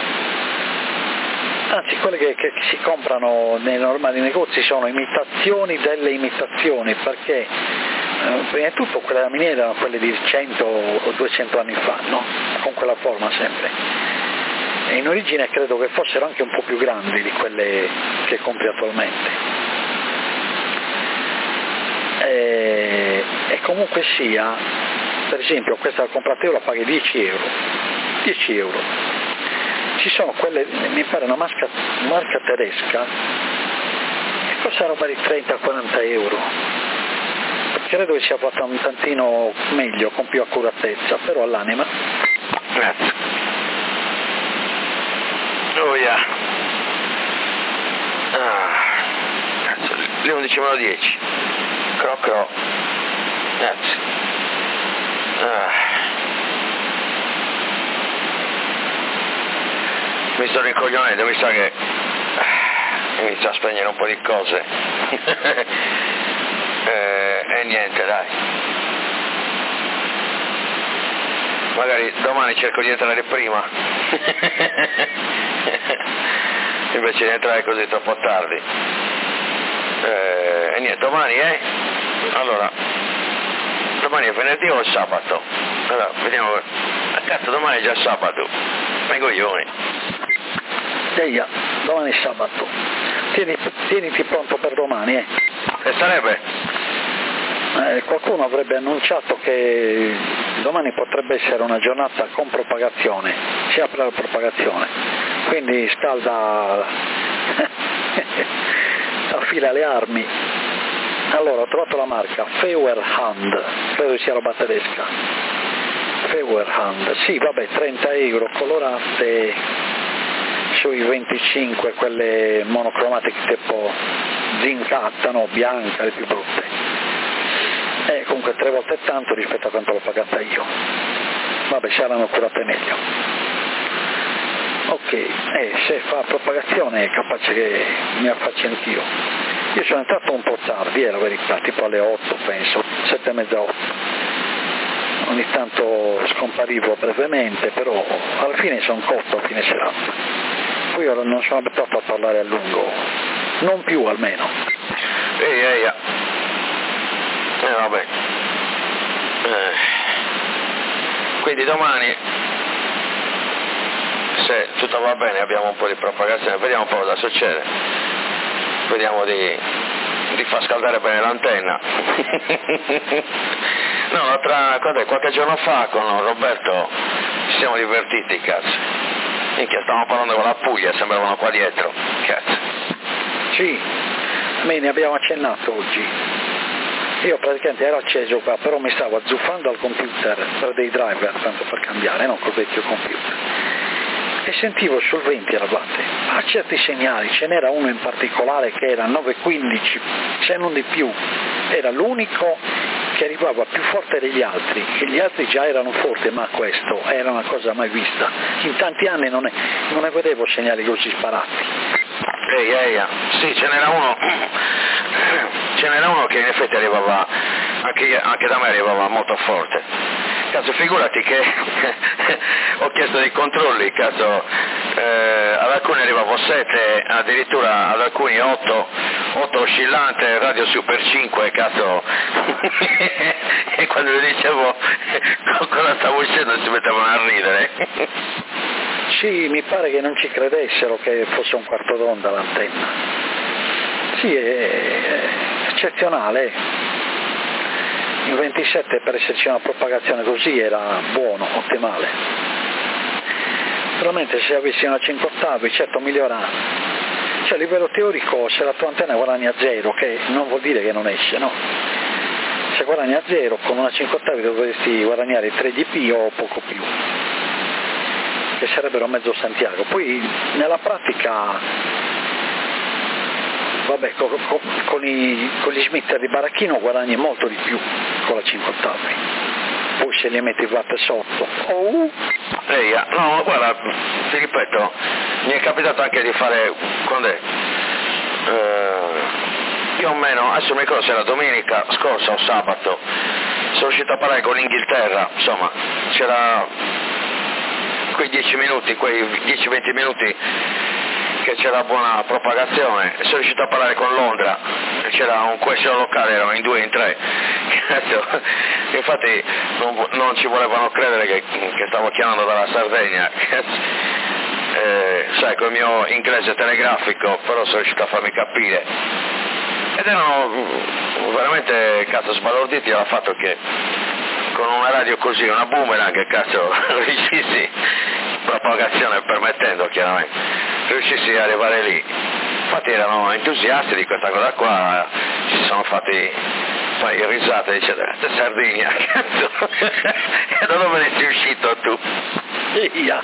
Anzi, quelle che si comprano nei normali negozi sono imitazioni delle imitazioni, perché prima di tutto quelle da miniera erano quelle di 100 o 200 anni fa, no? Con quella forma sempre. E in origine credo che fossero anche un po' più grandi di quelle che compri attualmente. E comunque sia, per esempio questa comprata io la paghi 10 euro. Ci sono quelle, mi pare una marca tedesca, che costa roba di 30-40 euro. Credo che sia fatta un tantino meglio, con più accuratezza, però all'anima. Grazie. Oh yeah. Cazzo, le 11:10. Cro. Grazie. Mi sto rincoglionendo, mi sa che inizio a spegnere un po' di cose. E niente, dai. Magari domani cerco di entrare prima. Invece di entrare così troppo tardi. E niente, domani allora, domani è venerdì o è sabato? Allora, vediamo. Cazzo, domani è già sabato. Ma i coglioni. Domani è sabato. Tieniti pronto per domani, E sarebbe? Qualcuno avrebbe annunciato che domani potrebbe essere una giornata con propagazione, si apre la propagazione, quindi scalda, affila le armi. Allora ho trovato la marca Feuerhand, credo sia roba tedesca. Feuerhand, sì vabbè, 30 euro, colorate sui 25, quelle monocromatiche tipo zincata, no, bianca, le più brutte. comunque 3 volte tanto rispetto a quanto l'ho pagata io. Vabbè, saranno curate meglio. Ok, se fa propagazione è capace che mi affacci anch'io. Io sono entrato un po' tardi, la verità, tipo alle 8 penso, 7:30, 8. Ogni tanto scomparivo brevemente, però alla fine sono cotto a fine serata. Poi ora non sono abituato a parlare a lungo, non più almeno. Vabbè. Quindi domani, se tutto va bene, abbiamo un po' di propagazione, vediamo un po' cosa succede. Vediamo di far scaldare bene l'antenna. No, qualche giorno fa con Roberto ci siamo divertiti, cazzo. Minchia, stavamo parlando con la Puglia, sembravano qua dietro, cazzo. Sì, ne abbiamo accennato oggi. Io praticamente ero acceso qua, però mi stavo azzuffando al computer per dei driver, tanto per cambiare, no, col vecchio computer. E sentivo sul 20 eravate, a certi segnali, ce n'era uno in particolare che era 9:15, se non di più, era l'unico che arrivava più forte degli altri, e gli altri già erano forti, ma questo era una cosa mai vista. In tanti anni non ne vedevo segnali così sparati. Sì, ce n'era uno che in effetti arrivava, anche da me arrivava molto forte. Cazzo, figurati che ho chiesto dei controlli, cazzo, ad alcuni arrivavo 7, addirittura ad alcuni 8 oscillante, radio super 5, cazzo, e quando gli dicevo cosa stavo uscendo si mettevano a ridere. Sì, mi pare che non ci credessero che fosse un quarto d'onda l'antenna. Sì, è eccezionale. Il 27 per esserci una propagazione così era buono, ottimale. Naturalmente se avessi una 5 ottavi, certo migliora. Cioè a livello teorico se la tua antenna guadagna 0, che non vuol dire che non esce, no? Se guadagna 0 con una 5 ottavi dovresti guadagnare 3 dp o poco più, che sarebbero mezzo Santiago. Poi nella pratica, vabbè, con gli smitter di baracchino guadagni molto di più con la 5 ottavi, poi se li metti watt sotto. No, guarda, ti ripeto, mi è capitato anche di fare, quando è? Più o meno, adesso mi ricordo se era domenica scorsa o sabato, sono riuscito a parlare con l'Inghilterra, insomma, c'era quei 10-20 minuti che c'era buona propagazione, e sono riuscito a parlare con Londra, c'era un question locale, erano in 2 in 3, infatti non ci volevano credere che stavo chiamando dalla Sardegna, sai, col mio inglese telegrafico, però sono riuscito a farmi capire, ed erano veramente, cazzo, sbalorditi dal fatto che con una radio così, una boomerang, cazzo, riuscissi, propagazione permettendo chiaramente, riuscissi ad arrivare lì. Infatti erano entusiasti di questa cosa qua, si sono fatti poi risate dicendo Sardegna, cazzo, e da dove ne sei uscito tu? Eia.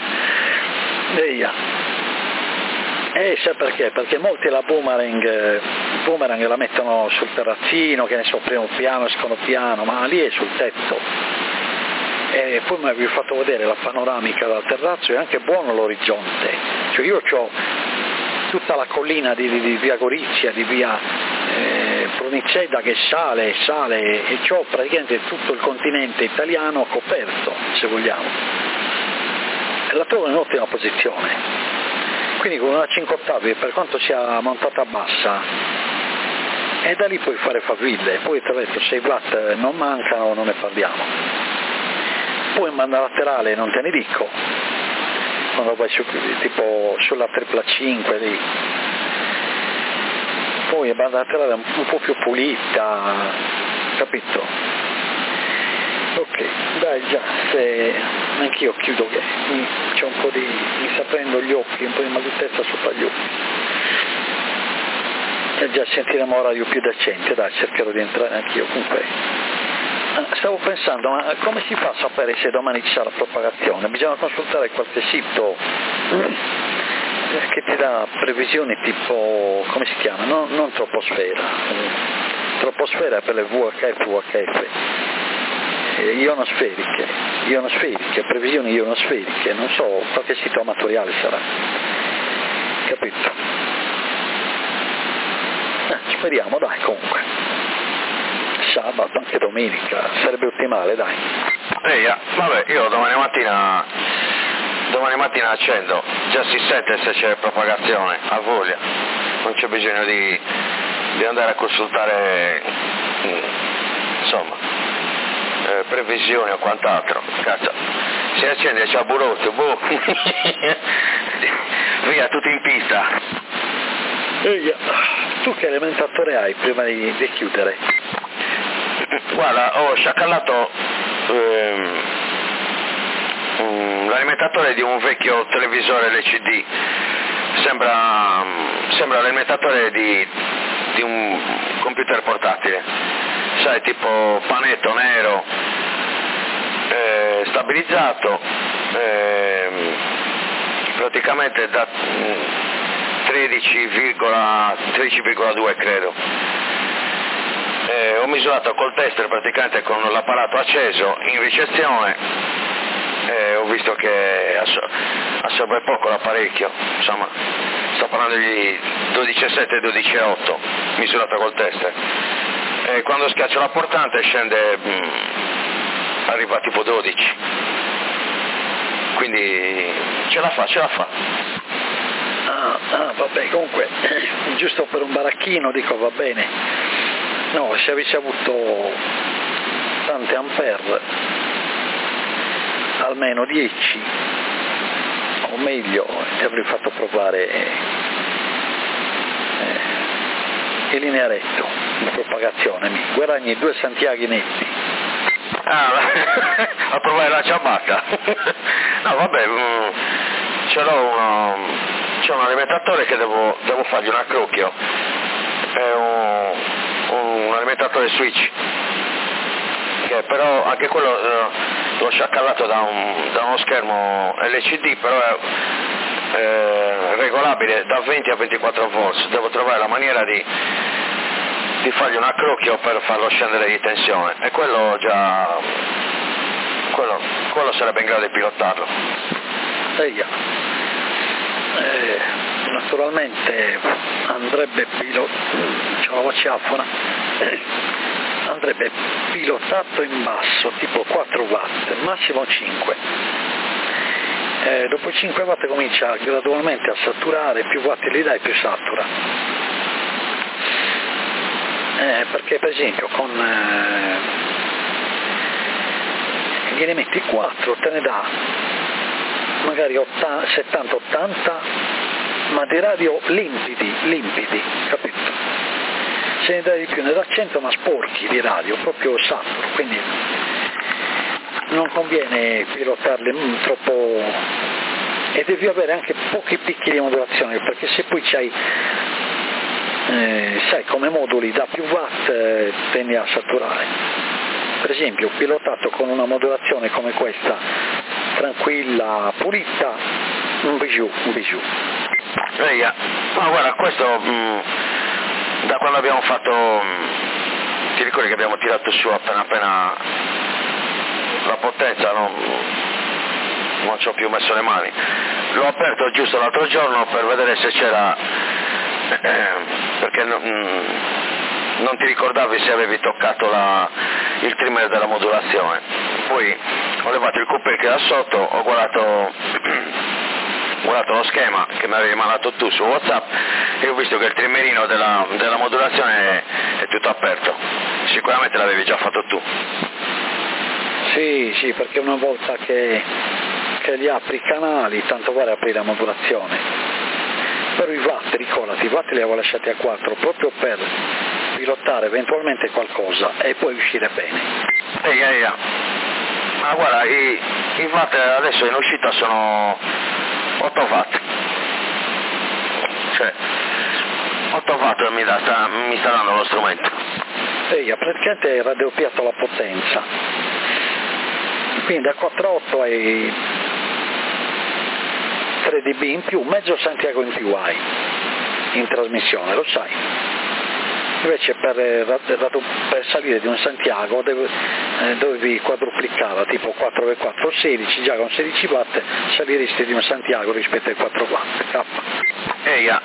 Sai perché? Perché molti la boomerang la mettono sul terrazzino, che ne so, primo piano, secondo piano, ma lì è sul tetto. E poi mi avevi fatto vedere la panoramica dal terrazzo, è anche buono l'orizzonte. Cioè io ho tutta la collina di via Gorizia, di via Proniceda che sale e c'ho praticamente tutto il continente italiano coperto, se vogliamo. E la trovo in ottima posizione. Quindi con una 5 ottavi, per quanto sia montata bassa, e da lì puoi fare faville. Poi ti ho detto, 6 watt non mancano, non ne parliamo. Poi in banda laterale non te ne dico, quando vai tipo sulla 5 lì. Poi in banda laterale un po' più pulita, capito? Ok, dai, già, se anch'io chiudo che c'è un po' mi sta prendendo gli occhi, un po' di malutezza sopra gli occhi. E già sentiremo orario più decente, dai, cercherò di entrare anch'io. Comunque, stavo pensando, ma come si fa a sapere se domani ci sarà propagazione? Bisogna consultare qualche sito che ti dà previsioni tipo, come si chiama? Non troposfera. Troposfera è per le VHF. ionosferiche, previsioni ionosferiche, non so, qualche sito amatoriale sarà, capito? Speriamo, dai, comunque. Sabato, anche domenica, sarebbe ottimale, dai. Vabbè, io domani mattina accendo, già si sente se c'è propagazione, a voglia, non c'è bisogno di andare a consultare, insomma, previsioni o quant'altro, cazzo, si accende e c'è burotto, via, tutti in pista. Tu che alimentatore hai prima di chiudere? Guarda, ho sciacallato l'alimentatore di un vecchio televisore LCD, sembra l'alimentatore di un computer portatile, sai, tipo panetto nero, stabilizzato, praticamente da 13,2 credo. Ho misurato col tester, praticamente con l'apparato acceso in ricezione, ho visto che assorbe poco l'apparecchio, insomma sto parlando di 12,7 e 12,8 misurato col tester, e quando schiaccio la portante scende, arriva tipo 12, quindi ce la fa. Vabbè, comunque giusto per un baracchino dico va bene. No, se avessi avuto tante ampere, almeno 10, o meglio, ti avrei fatto provare il linearetto di propagazione, mi guadagni 2 Santiaghi netti. A provare la ciabatta. No, vabbè, c'è un alimentatore che devo fargli un accrocchio, è un alimentatore switch, che però anche quello l'ho sciacallato da uno schermo LCD, però è regolabile da 20 a 24 volts, devo trovare la maniera di fargli un accrocchio per farlo scendere di tensione, e quello sarebbe in grado di pilottarlo. Naturalmente andrebbe pilotato in basso, tipo 4 watt, massimo 5. Dopo 5 watt comincia gradualmente a saturare, più watt li dai più satura. Perché per esempio gliene metti 4, te ne dà magari 70-80, ma di radio limpidi, capito? Se ne dai di più ne dà 100, ma sporchi di radio, proprio saturo, quindi non conviene pilotarli troppo, e devi avere anche pochi picchi di modulazione, perché se poi c'hai sai, come moduli da più watt tendi a saturare. Per esempio pilotato con una modulazione come questa, tranquilla, pulita, un bijou. Ma guarda, questo da quando abbiamo fatto, ti ricordi che abbiamo tirato su appena la potenza, non ci ho più messo le mani, l'ho aperto giusto l'altro giorno per vedere se c'era, perché non ti ricordavi se avevi toccato il trimmer della modulazione. Poi ho levato il cooper che era sotto, ho guardato lo schema che mi avevi mandato tu su WhatsApp e ho visto che il trimmerino della modulazione è tutto aperto. Sicuramente l'avevi già fatto tu. Sì, perché una volta che gli apri i canali, tanto vale aprire la modulazione. Però i watt, ricordati, i watt li avevo lasciati a 4 proprio per pilotare eventualmente qualcosa e poi uscire bene. Ma guarda, i watt adesso in uscita sono 8 watt, cioè 8 watt mi sta dando lo strumento. Praticamente hai raddoppiato la potenza, quindi da 4 a 8 hai 3 dB in più, mezzo Santiago in più hai in trasmissione, lo sai. invece per salire di un Santiago dovevi quadruplicare, tipo 4x4 16, già con 16 watt saliresti di un Santiago rispetto ai 4 watt K. Eia.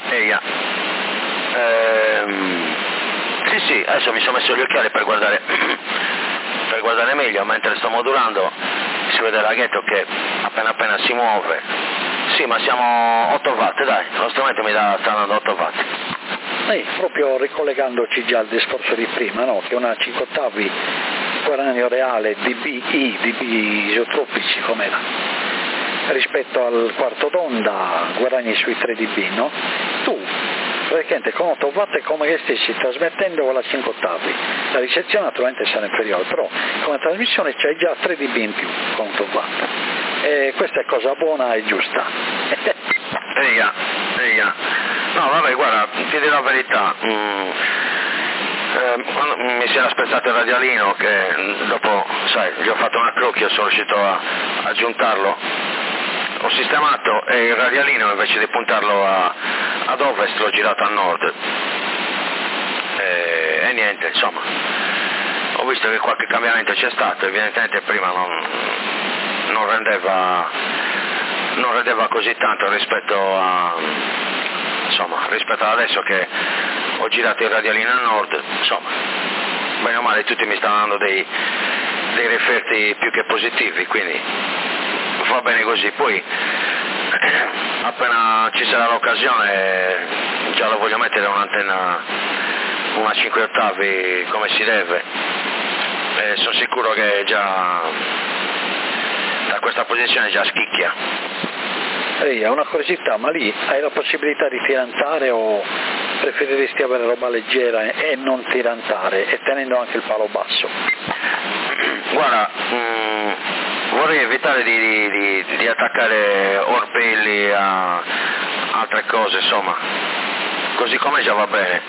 Sì, adesso mi sono messo gli occhiali per guardare meglio, mentre sto modulando si vede laghetto che appena si muove. Sì, ma siamo 8 watt, dai, lo strumento sta dando 8 watt. Proprio ricollegandoci già al discorso di prima, no? Che una 5 ottavi guadagno reale dB isotropici com'era, rispetto al quarto d'onda guadagni sui 3 dB, no? Tu praticamente con 8 watt è come che stessi trasmettendo con la 5 ottavi, la ricezione naturalmente sarà inferiore, però come trasmissione c'hai già 3 dB in più con 8 watt, e questa è cosa buona e giusta. Eia. No, vabbè, guarda, ti dirò la verità, quando mi si era spezzato il radialino, che dopo, sai, gli ho fatto un accrocchio, sono riuscito a aggiuntarlo, ho sistemato e il radialino invece di puntarlo ad ovest l'ho girato a nord, e niente, insomma, ho visto che qualche cambiamento c'è stato, evidentemente prima non rendeva così tanto rispetto ad adesso che ho girato il radialino a nord, insomma, bene o male tutti mi stanno dando dei referti più che positivi, quindi va bene così. Poi appena ci sarà l'occasione già lo voglio mettere un'antenna, una 5 ottavi come si deve, e sono sicuro che già da questa posizione già schicchia. Ehi, una curiosità, ma lì hai la possibilità di tirantare o preferiresti avere roba leggera e non tirantare, e tenendo anche il palo basso? Guarda, vorrei evitare di attaccare orpelli a altre cose, insomma, così come già va bene.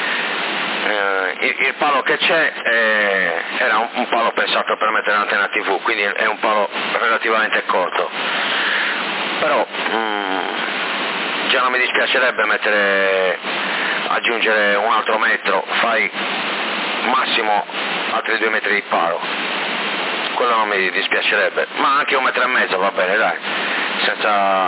Il palo che c'è era un palo pensato per mettere l'antenna TV, quindi è un palo relativamente corto, però già non mi dispiacerebbe aggiungere un altro metro, fai massimo altri 2 metri di palo, quello non mi dispiacerebbe, ma anche 1,5 metri va bene, dai, senza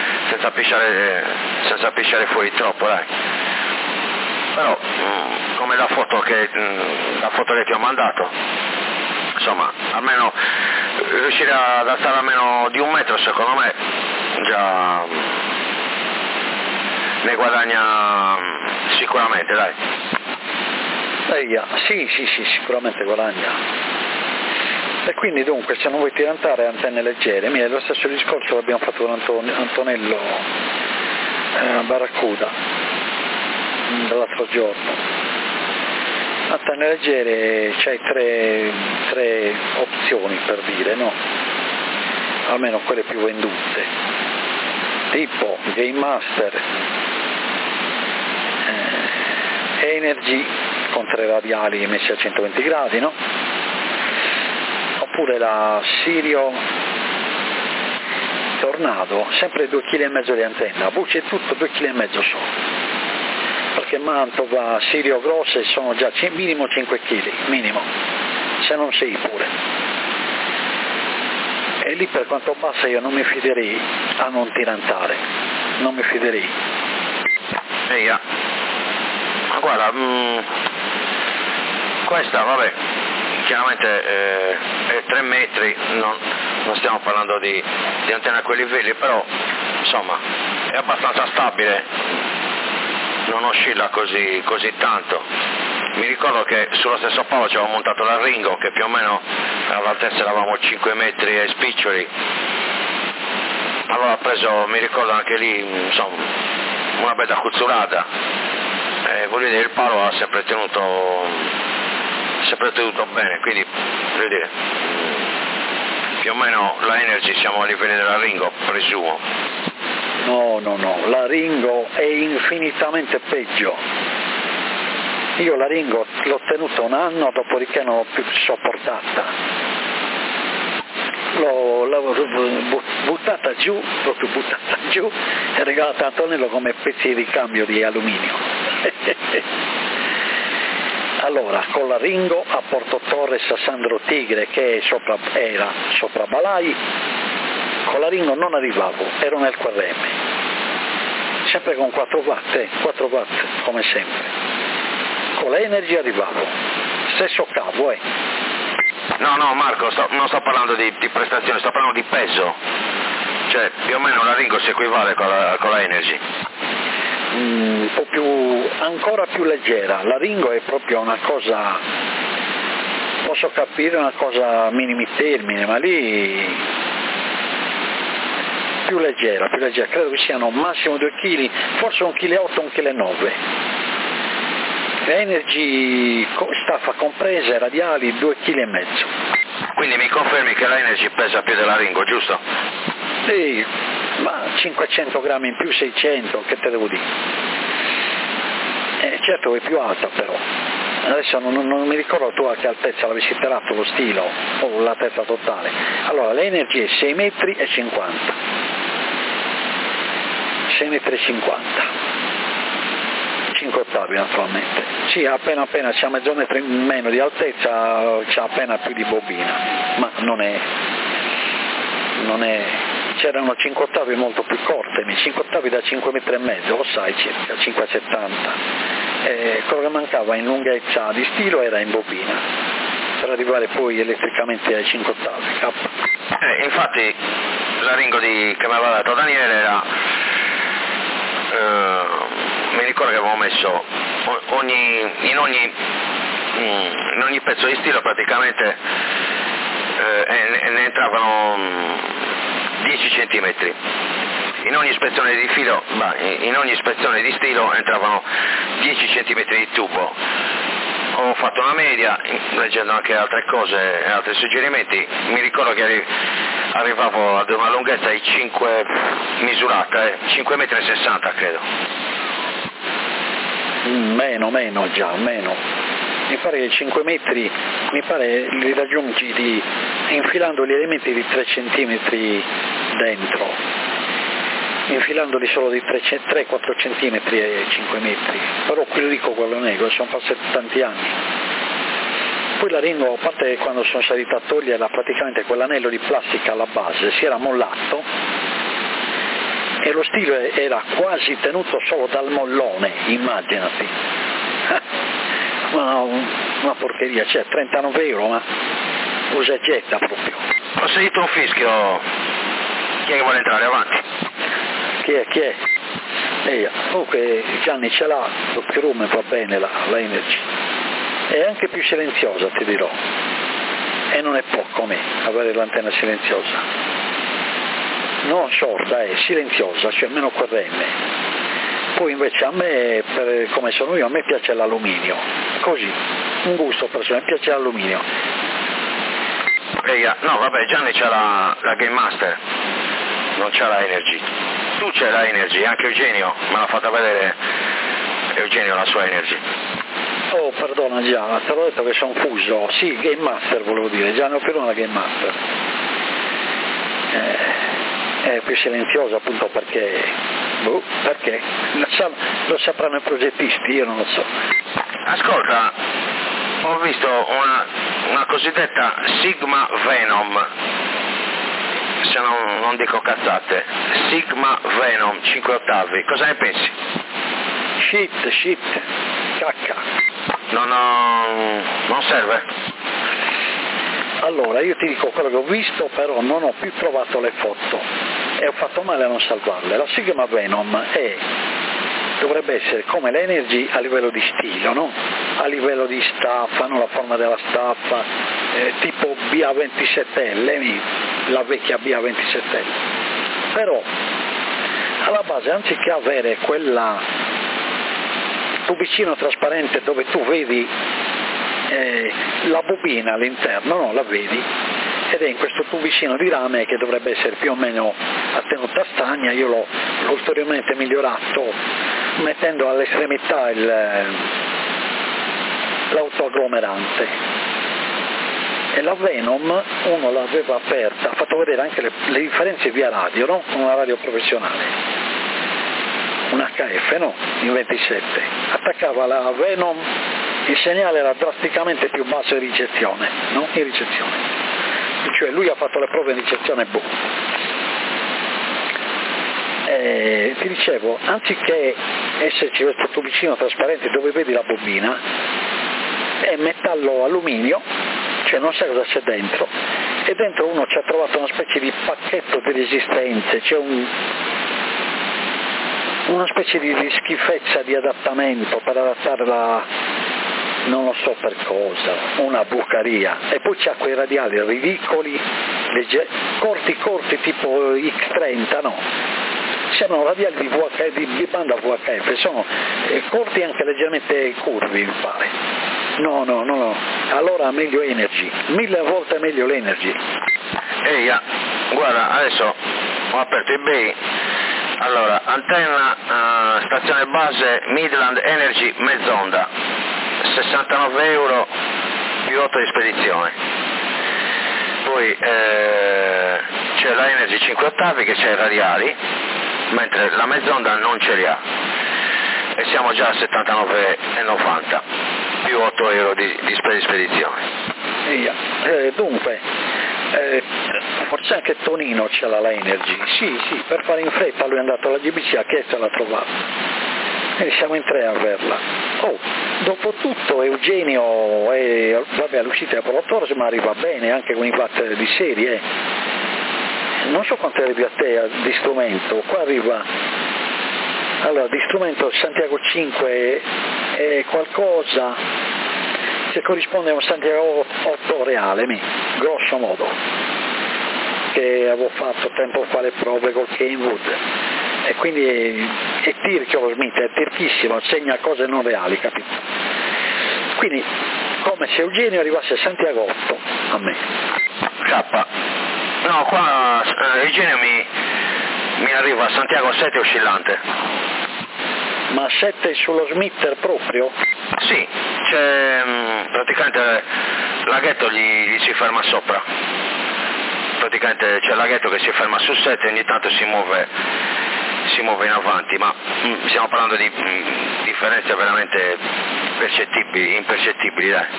pisciare fuori troppo, dai. Però come la foto che ti ho mandato, insomma, almeno riuscire ad stare almeno di 1 metro, secondo me già ne guadagna sicuramente, dai. Sì, sicuramente guadagna. E quindi dunque, se non vuoi tirantare antenne leggere, lo stesso discorso l'abbiamo fatto con Antonello Barracuda dall'altro giorno. Antenne leggere c'hai tre opzioni, per dire, no? Almeno quelle più vendute, tipo Game Master, Energy con 3 radiali messi a 120 gradi, no? Oppure la Sirio Tornado, sempre 2,5 kg di antenna, voce e tutto 2,5 kg solo, perché Mantova, Sirio grosse sono già minimo 5 kg, minimo, se non 6 pure. E lì per quanto bassa io non mi fiderei a non tirantare, non mi fiderei. Ma guarda, questa vabbè, chiaramente è 3 metri, non stiamo parlando di antenna a quei livelli, però insomma è abbastanza stabile, non oscilla così tanto. Mi ricordo che sullo stesso palo ci avevo montato la Ringo, che più o meno all'altezza eravamo 5 metri e spiccioli, allora mi ricordo anche lì, insomma, una bella cuzzurata, voglio dire, il palo ha sempre tenuto bene, quindi voglio dire, più o meno la Energy siamo a livelli della Ringo, presumo. No, la Ringo è infinitamente peggio. Io la Ringo l'ho tenuta un anno, dopodiché non l'ho più sopportata. L'ho buttata giù e regalata a Antonello come pezzi di ricambio di alluminio. Allora, con la Ringo a Porto Torres a Sandro Tigre, che era sopra Balai, con la Ringo non arrivavo, ero nel QRM, sempre con 4 watt come sempre. Con la Energy arrivavo, stesso cavo, No Marco, non sto parlando di prestazione, sto parlando di peso, cioè più o meno la Ringo si equivale con la Energy. Un po' ancora più leggera, la Ringo è proprio una cosa, posso capire una cosa minimi termini, ma lì più leggera, credo che siano massimo 2 kg, forse 1,8 kg, 1,9 kg. Energy staffa comprese, radiali 2,5 kg. Quindi mi confermi che la Energy pesa più della Ringo, giusto? Sì, ma 500 grammi in più, 600, che te devo dire? Certo è più alta però. Adesso non mi ricordo tu a che altezza l'avessi tirato lo stilo, o l'altezza totale. Allora, l'Energy è 6,50 metri. 6,50 metri. 5 ottavi naturalmente. Sì, appena c'ha mezzo metro in meno di altezza, c'ha appena più di bobina, ma non è c'erano 5 ottavi molto più corte, 5 ottavi da 5 metri e mezzo, lo sai, circa 5,70. Quello che mancava in lunghezza di stilo era in bobina, per arrivare poi elettricamente ai 5 ottavi. Infatti la Ringo che mi aveva dato Daniele era, mi ricordo che avevamo messo in ogni pezzo di stilo praticamente ne entravano 10 centimetri. In ogni ispezione di filo, in ogni ispezione di stilo entravano 10 centimetri di tubo. Ho fatto una media, leggendo anche altre cose, altri suggerimenti, mi ricordo che arrivavo ad una lunghezza di 5 misurata, 5,60 metri credo. Meno. Mi pare che 5 metri, li raggiungi infilando gli elementi di 3 centimetri dentro, infilandoli solo di 3-4 centimetri e 5 metri, però qui dico quello negro, sono passati tanti anni. Poi la Ringo, a parte che quando sono salita a toglierla, praticamente quell'anello di plastica alla base si era mollato e lo stilo era quasi tenuto solo dal mollone, immaginati. Una porcheria, cioè 39 euro, ma usa e getta proprio. Ho sentito un fischio, chi è che vuole entrare avanti? Chi è? Comunque Gianni ce l'ha, doppio room va bene la Energy, è anche più silenziosa, ti dirò, e non è poco a me avere l'antenna silenziosa, non sorda, è silenziosa, cioè meno QRM. Poi invece a me, come sono io, a me piace l'alluminio, così, un gusto personale, mi piace l'alluminio. No vabbè, Gianni c'ha la Game Master, non c'ha la Energy. Tu c'hai la Energy, anche Eugenio me l'ha fatta vedere, Eugenio la sua Energy. Oh, perdona Gianni, te l'ho detto che sono fuso, sì, Game Master volevo dire, Gianni Opirone la Game Master. È più silenziosa appunto perché lo sapranno i progettisti, io non lo so. Ascolta, ho visto una cosiddetta Sigma Venom, se non dico cazzate, Sigma Venom 5 ottavi, cosa ne pensi? Shit, cacca. Non serve? Allora, io ti dico quello che ho visto, però non ho più trovato le foto e ho fatto male a non salvarle. La Sigma Venom dovrebbe essere come l'Energy a livello di stilo, no? A livello di staffa, no? La forma della staffa, tipo BA27L, la vecchia BA27L. Però alla base, anziché avere quella tubicino trasparente dove tu vedi la bobina all'interno, no, la vedi, ed è in questo tubicino di rame che dovrebbe essere più o meno a tenuta stagna. Io l'ho ulteriormente migliorato mettendo all'estremità l'autoagglomerante, e la Venom uno l'aveva aperta, ha fatto vedere anche le differenze via radio, no? Con una radio professionale, un HF, no? In 27, attaccava la Venom il segnale era drasticamente più basso in ricezione, no? In ricezione. Cioè lui ha fatto le prove in ricezione boh. Ti dicevo, anziché esserci questo tubicino trasparente dove vedi la bobina, è metallo alluminio, cioè non sai cosa c'è dentro, e dentro uno ci ha trovato una specie di pacchetto di resistenze, c'è una specie di schifezza di adattamento per adattarla, non lo so per cosa, una bucaria, e poi c'ha quei radiali ridicoli, corti tipo X30, no? Sembrano radiali di banda VHF, sono corti anche leggermente curvi, mi pare. No, allora meglio Energy, 1000 volte meglio l'Energy. Eia, guarda, adesso ho aperto eBay, allora, antenna, stazione base Midland Energy mezz'onda, 69 euro più 8 di spedizione. Poi c'è la Energy 5 ottavi che c'è i radiali, mentre la mezz'onda non ce li ha, e siamo già a 79,90 più 8 euro di spedizione. Dunque, forse anche Tonino ce l'ha la Energy, sì, per fare in fretta lui è andato alla GBC, ha chiesto e l'ha trovata, e siamo in 3 a averla. Dopo tutto Eugenio vabbè, all'uscita del Polo ma arriva bene anche con i watt di serie, non so quanto arrivi a te di strumento, qua arriva, allora di strumento Santiago 5 è qualcosa che corrisponde a un Santiago 8 reale, grosso modo, che avevo fatto tempo fa le prove col Kenwood, e quindi è tirchio lo Smith, è tirchissimo, segna cose non reali, capito? Quindi come se Eugenio arrivasse a Santiago 8 a me. K. No, qua Eugenio mi arriva a Santiago 7 oscillante. Ma 7 sullo Smitter proprio? Sì, c'è praticamente laghetto gli si ferma sopra. Praticamente c'è il laghetto che si ferma su 7 e ogni tanto si muove in avanti, ma stiamo parlando di differenze veramente impercettibili, dai.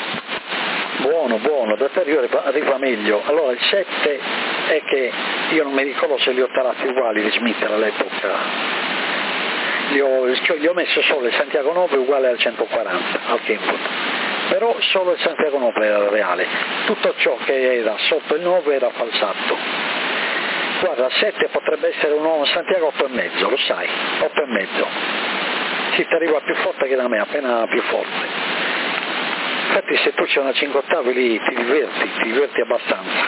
Buono, da te arriva meglio. Allora il 7 è che io non mi ricordo se li ho tarati uguali di Smitter all'epoca. Gli ho messo solo il Santiago 9 uguale al 140 al Kenwood, però solo il Santiago 9 era reale, tutto ciò che era sotto il 9 era falsato. Guarda, 7 potrebbe essere un Santiago 8,5, lo sai, 8,5, si ti arriva più forte che da me, appena più forte. Infatti se tu c'è una 5 ottavi lì ti diverti abbastanza.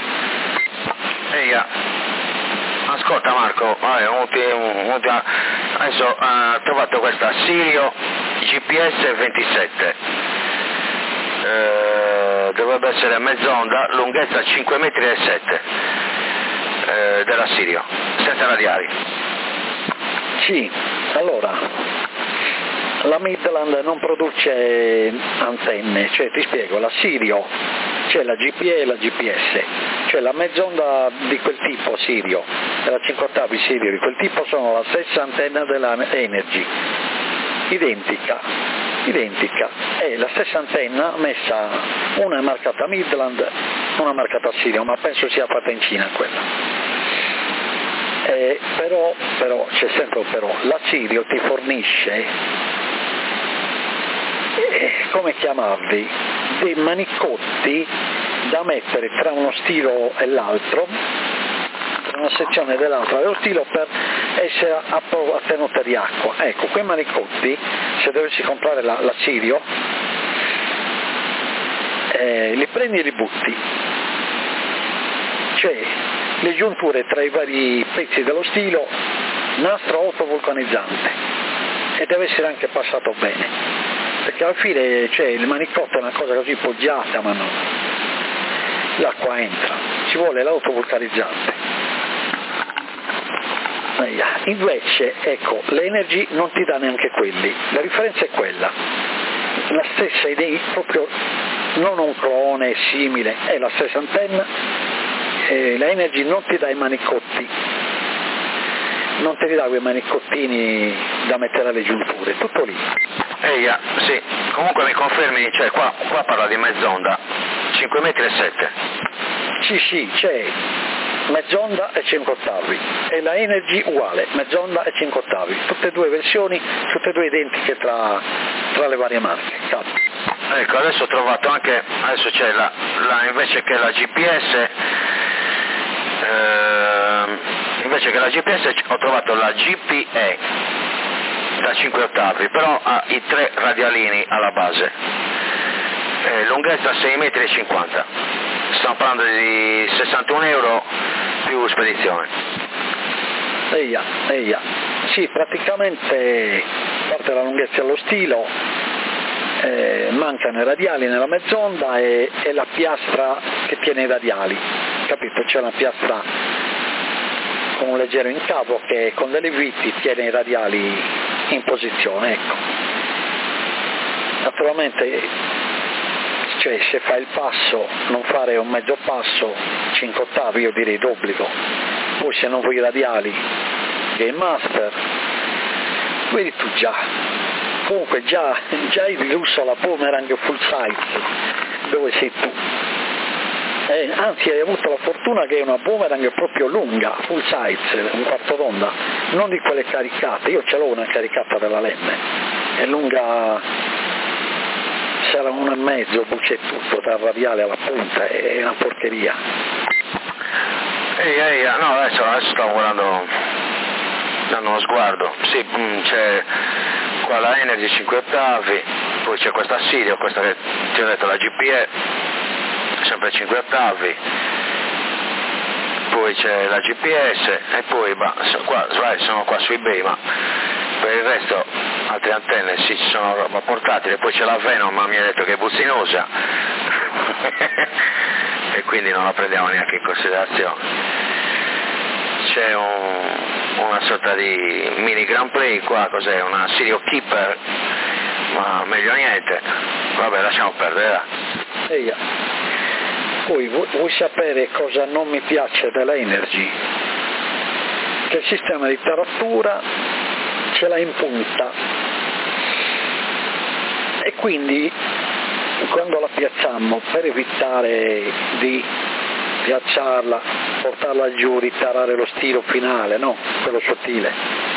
Ascolta Marco, adesso ho trovato questa Sirio GPS 27, dovrebbe essere mezz'onda, lunghezza 5,7 metri della Sirio, senza radiali. Sì, allora, la Midland non produce antenne, cioè ti spiego, la Sirio c'è la GPE e la GPS, cioè la mezz'onda di quel tipo Sirio e la 5 ottavi Sirio di quel tipo sono la stessa antenna della Energy, identica, è la stessa antenna messa, una è marcata Midland, una è marcata Sirio, ma penso sia fatta in Cina quella. Però c'è sempre un però, la Sirio ti fornisce, come chiamarli, dei manicotti da mettere tra uno stilo e l'altro, tra una sezione dell'altra, e lo stilo per essere a tenuta di acqua. Ecco, quei manicotti, se dovessi comprare la Sirio, li prendi e li butti, cioè le giunture tra i vari pezzi dello stilo, nastro autovulcanizzante, e deve essere anche passato bene, perché alla fine cioè, il manicotto è una cosa così poggiata, ma no, l'acqua entra, ci vuole l'autovulcanizzante. Invece ecco, l'Energy non ti dà neanche quelli, la differenza è quella, la stessa idea, proprio non un clone simile, è la stessa antenna, la Energy non ti dà i manicotti, non ti dà quei manicottini da mettere alle giunture, tutto lì. Sì, comunque mi confermi, cioè qua parla di mezz'onda, 5 metri e 7. Sì, c'è mezz'onda e 5 ottavi, e la Energy uguale, mezz'onda e 5 ottavi, tutte e due versioni, tutte e due identiche tra le varie marche. Capo. Ecco, adesso ho trovato anche, adesso c'è invece che la GPS, ho trovato la GPE da 5 ottavi, però ha i 3 radialini alla base, lunghezza 6,50 metri, stiamo parlando di 61 euro più spedizione. Eia, sì, praticamente parte la lunghezza allo stilo, mancano i radiali nella mezz'onda e la piastra che tiene i radiali, capito? C'è una piastra con un leggero incavo che con delle viti tiene i radiali in posizione, ecco. Naturalmente, cioè, se fai il passo, non fare un mezzo passo 5 ottavi, io direi d'obbligo. Poi se non vuoi i radiali, Game Master, vedi tu già. Comunque già hai di lusso la Boomerang full size, dove sei tu. Anzi, hai avuto la fortuna che è una Boomerang proprio lunga, full size, un quarto d'onda, non di quelle caricate. Io ce l'ho una caricata della Lemme, è lunga, sarà 1,5, bucce e tutto, dal radiale alla punta, è una porcheria. No, adesso stavo guardando, dando uno sguardo, sì, c'è qua la Energy 5 ottavi, poi c'è questa Sirio, questa che ti ho detto, la GPE, sempre 5 ottavi, poi c'è la GPS e poi sono qua su eBay, ma per il resto altre antenne sì, ci sono roba portatile, poi c'è la Venom, ma mi ha detto che è buzzinosa e quindi non la prendiamo neanche in considerazione. C'è una sorta di mini Grand Prix qua, cos'è? Una Sirio Keeper, ma meglio niente, vabbè, lasciamo perdere. Poi vuoi sapere cosa non mi piace della Energy? Che il sistema di taratura ce l'ha in punta e quindi quando la piazziamo, per evitare di piazzarla, portarla giù, ritarare lo stilo finale, no? Quello sottile.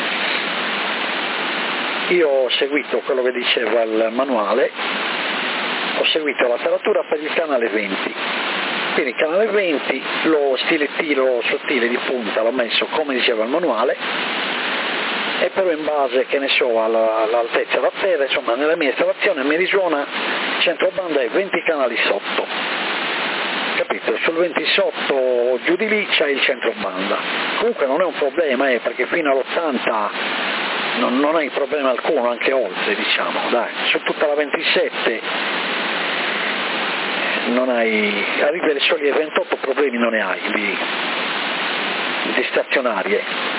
Io ho seguito quello che diceva il manuale, ho seguito la taratura per il canale 20. Quindi il canale 20, lo stilettino sottile di punta l'ho messo come diceva il manuale, e però in base, che ne so, all'altezza da terra, insomma nella mia installazione mi risuona centro banda e 20 canali sotto, capito? Sul 20 sotto giù di lì c'è il centro banda. Comunque non è un problema, perché fino all'80 non hai problema alcuno, anche oltre, diciamo, dai, su tutta la 27 non hai, arrivi alle soglie 28 problemi non ne hai di stazionarie,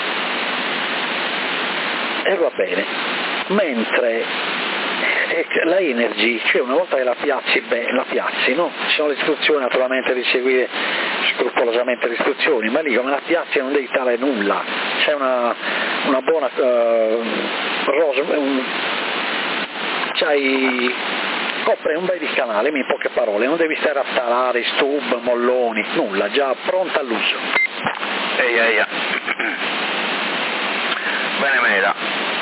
e va bene. Mentre la Energy, cioè una volta che la piazzi, no? Ci sono le istruzioni naturalmente di seguire scrupolosamente le istruzioni, ma lì come la piazzi non devi dare nulla, c'è una buona copre un bel di canale, in poche parole, non devi stare a tarare stub, molloni, nulla, già pronta all'uso. Bene Mela,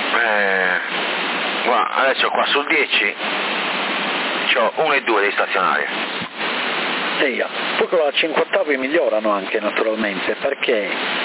adesso qua sul 10 c'ho 1 e 2 di stazionarie. Poi con la 5 ottavi migliorano anche naturalmente, perché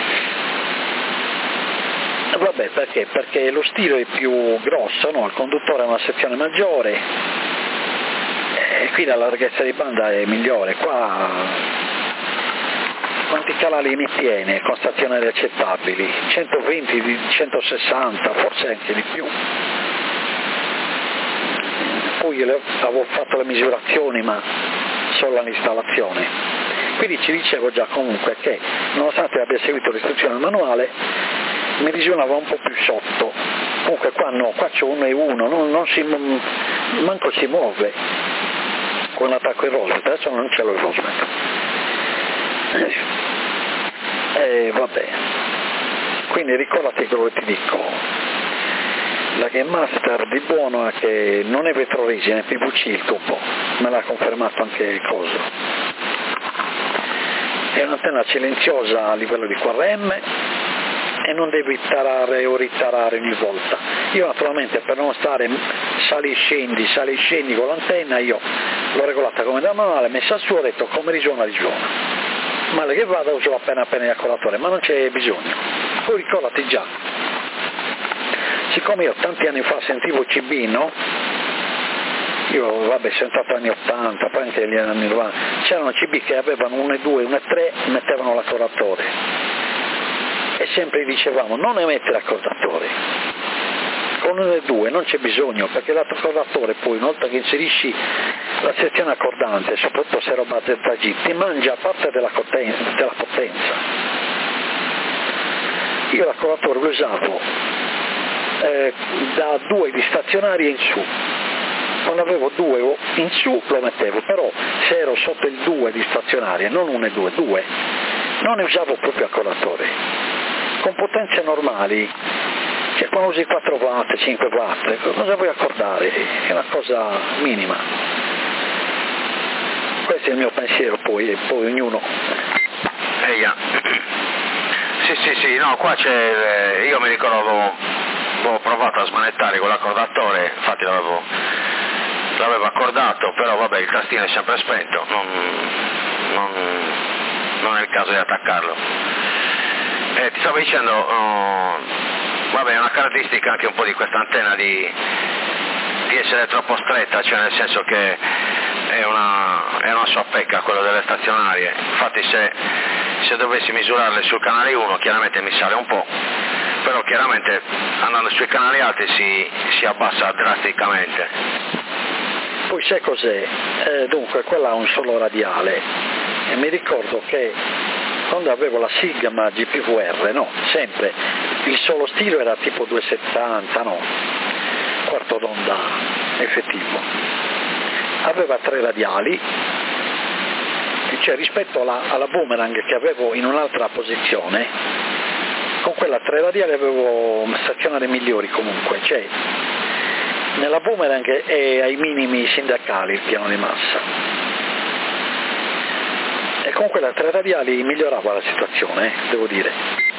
lo stilo è più grosso, no? Il conduttore ha una sezione maggiore, e qui la larghezza di banda è migliore. Qua quanti canali mi tiene con stazionari accettabili? 120, 160, forse anche di più. Poi io avevo fatto le misurazioni, ma solo all'installazione. Quindi ci dicevo già comunque che, nonostante abbia seguito l'istruzione al manuale, mi risuonava un po' più sotto. Comunque qua no, qua c'è 1 e 1, manco si muove con l'attacco in Rosemet. Adesso non ce l'ho il Rosemet. Vabbè, quindi ricordati quello che ti dico. La Game Master di buono è che non è vetroresina, è PVC il tubo, me l'ha confermato anche Coso. È un'antenna silenziosa a livello di QRM e non devi tarare o ritarare ogni volta. Io naturalmente per non stare sali e scendi con l'antenna, io l'ho regolata come da manuale, messa su, ho detto come risuona. Male che vada uso appena gli accordatori, ma non c'è bisogno. Poi ricordati già, siccome io tanti anni fa sentivo CB, no? Io sono entrato negli anni 80, poi anche negli anni 90, c'erano CB che avevano 1 e 2, 1 e 3, mettevano l'accordatore. E sempre dicevamo, non emetti l'accordatore. Con 1 e 2 non c'è bisogno, perché l'accordatore poi, una volta che inserisci la sezione accordante, soprattutto se è roba ZG, ti mangia parte della potenza. Io l'accordatore lo usavo da 2 di stazionari in su. Quando avevo 2 in su lo mettevo, però se ero sotto il 2 di stazionaria, non 1 e 2, 2, non ne usavo proprio accordatore. Con potenze normali, cioè quando usi 4 watt, 5 watt, cosa vuoi accordare? È una cosa minima. Questo è il mio pensiero, poi ognuno. Sì, no, qua c'è, io mi ricordo avevo provato a smanettare con l'accordatore, infatti l'avevo accordato, però vabbè il tastino è sempre spento, non è il caso di attaccarlo. Ti stavo dicendo, vabbè è una caratteristica anche un po' di questa antenna di essere troppo stretta, cioè nel senso che è una sua pecca quello delle stazionarie, infatti se dovessi misurarle sul canale 1 chiaramente mi sale un po', però chiaramente andando sui canali alti si abbassa drasticamente. Poi sai cos'è? Dunque quella ha un solo radiale e mi ricordo che quando avevo la Sigma GPVR, no, sempre, il solo stilo era tipo 270, no, quarto d'onda effettivo. Aveva 3 radiali, cioè rispetto alla Boomerang che avevo in un'altra posizione, con quella 3 radiali avevo stazionari migliori comunque, cioè nella Boomerang è ai minimi sindacali il piano di massa e con quella 3 radiali migliorava la situazione, devo dire.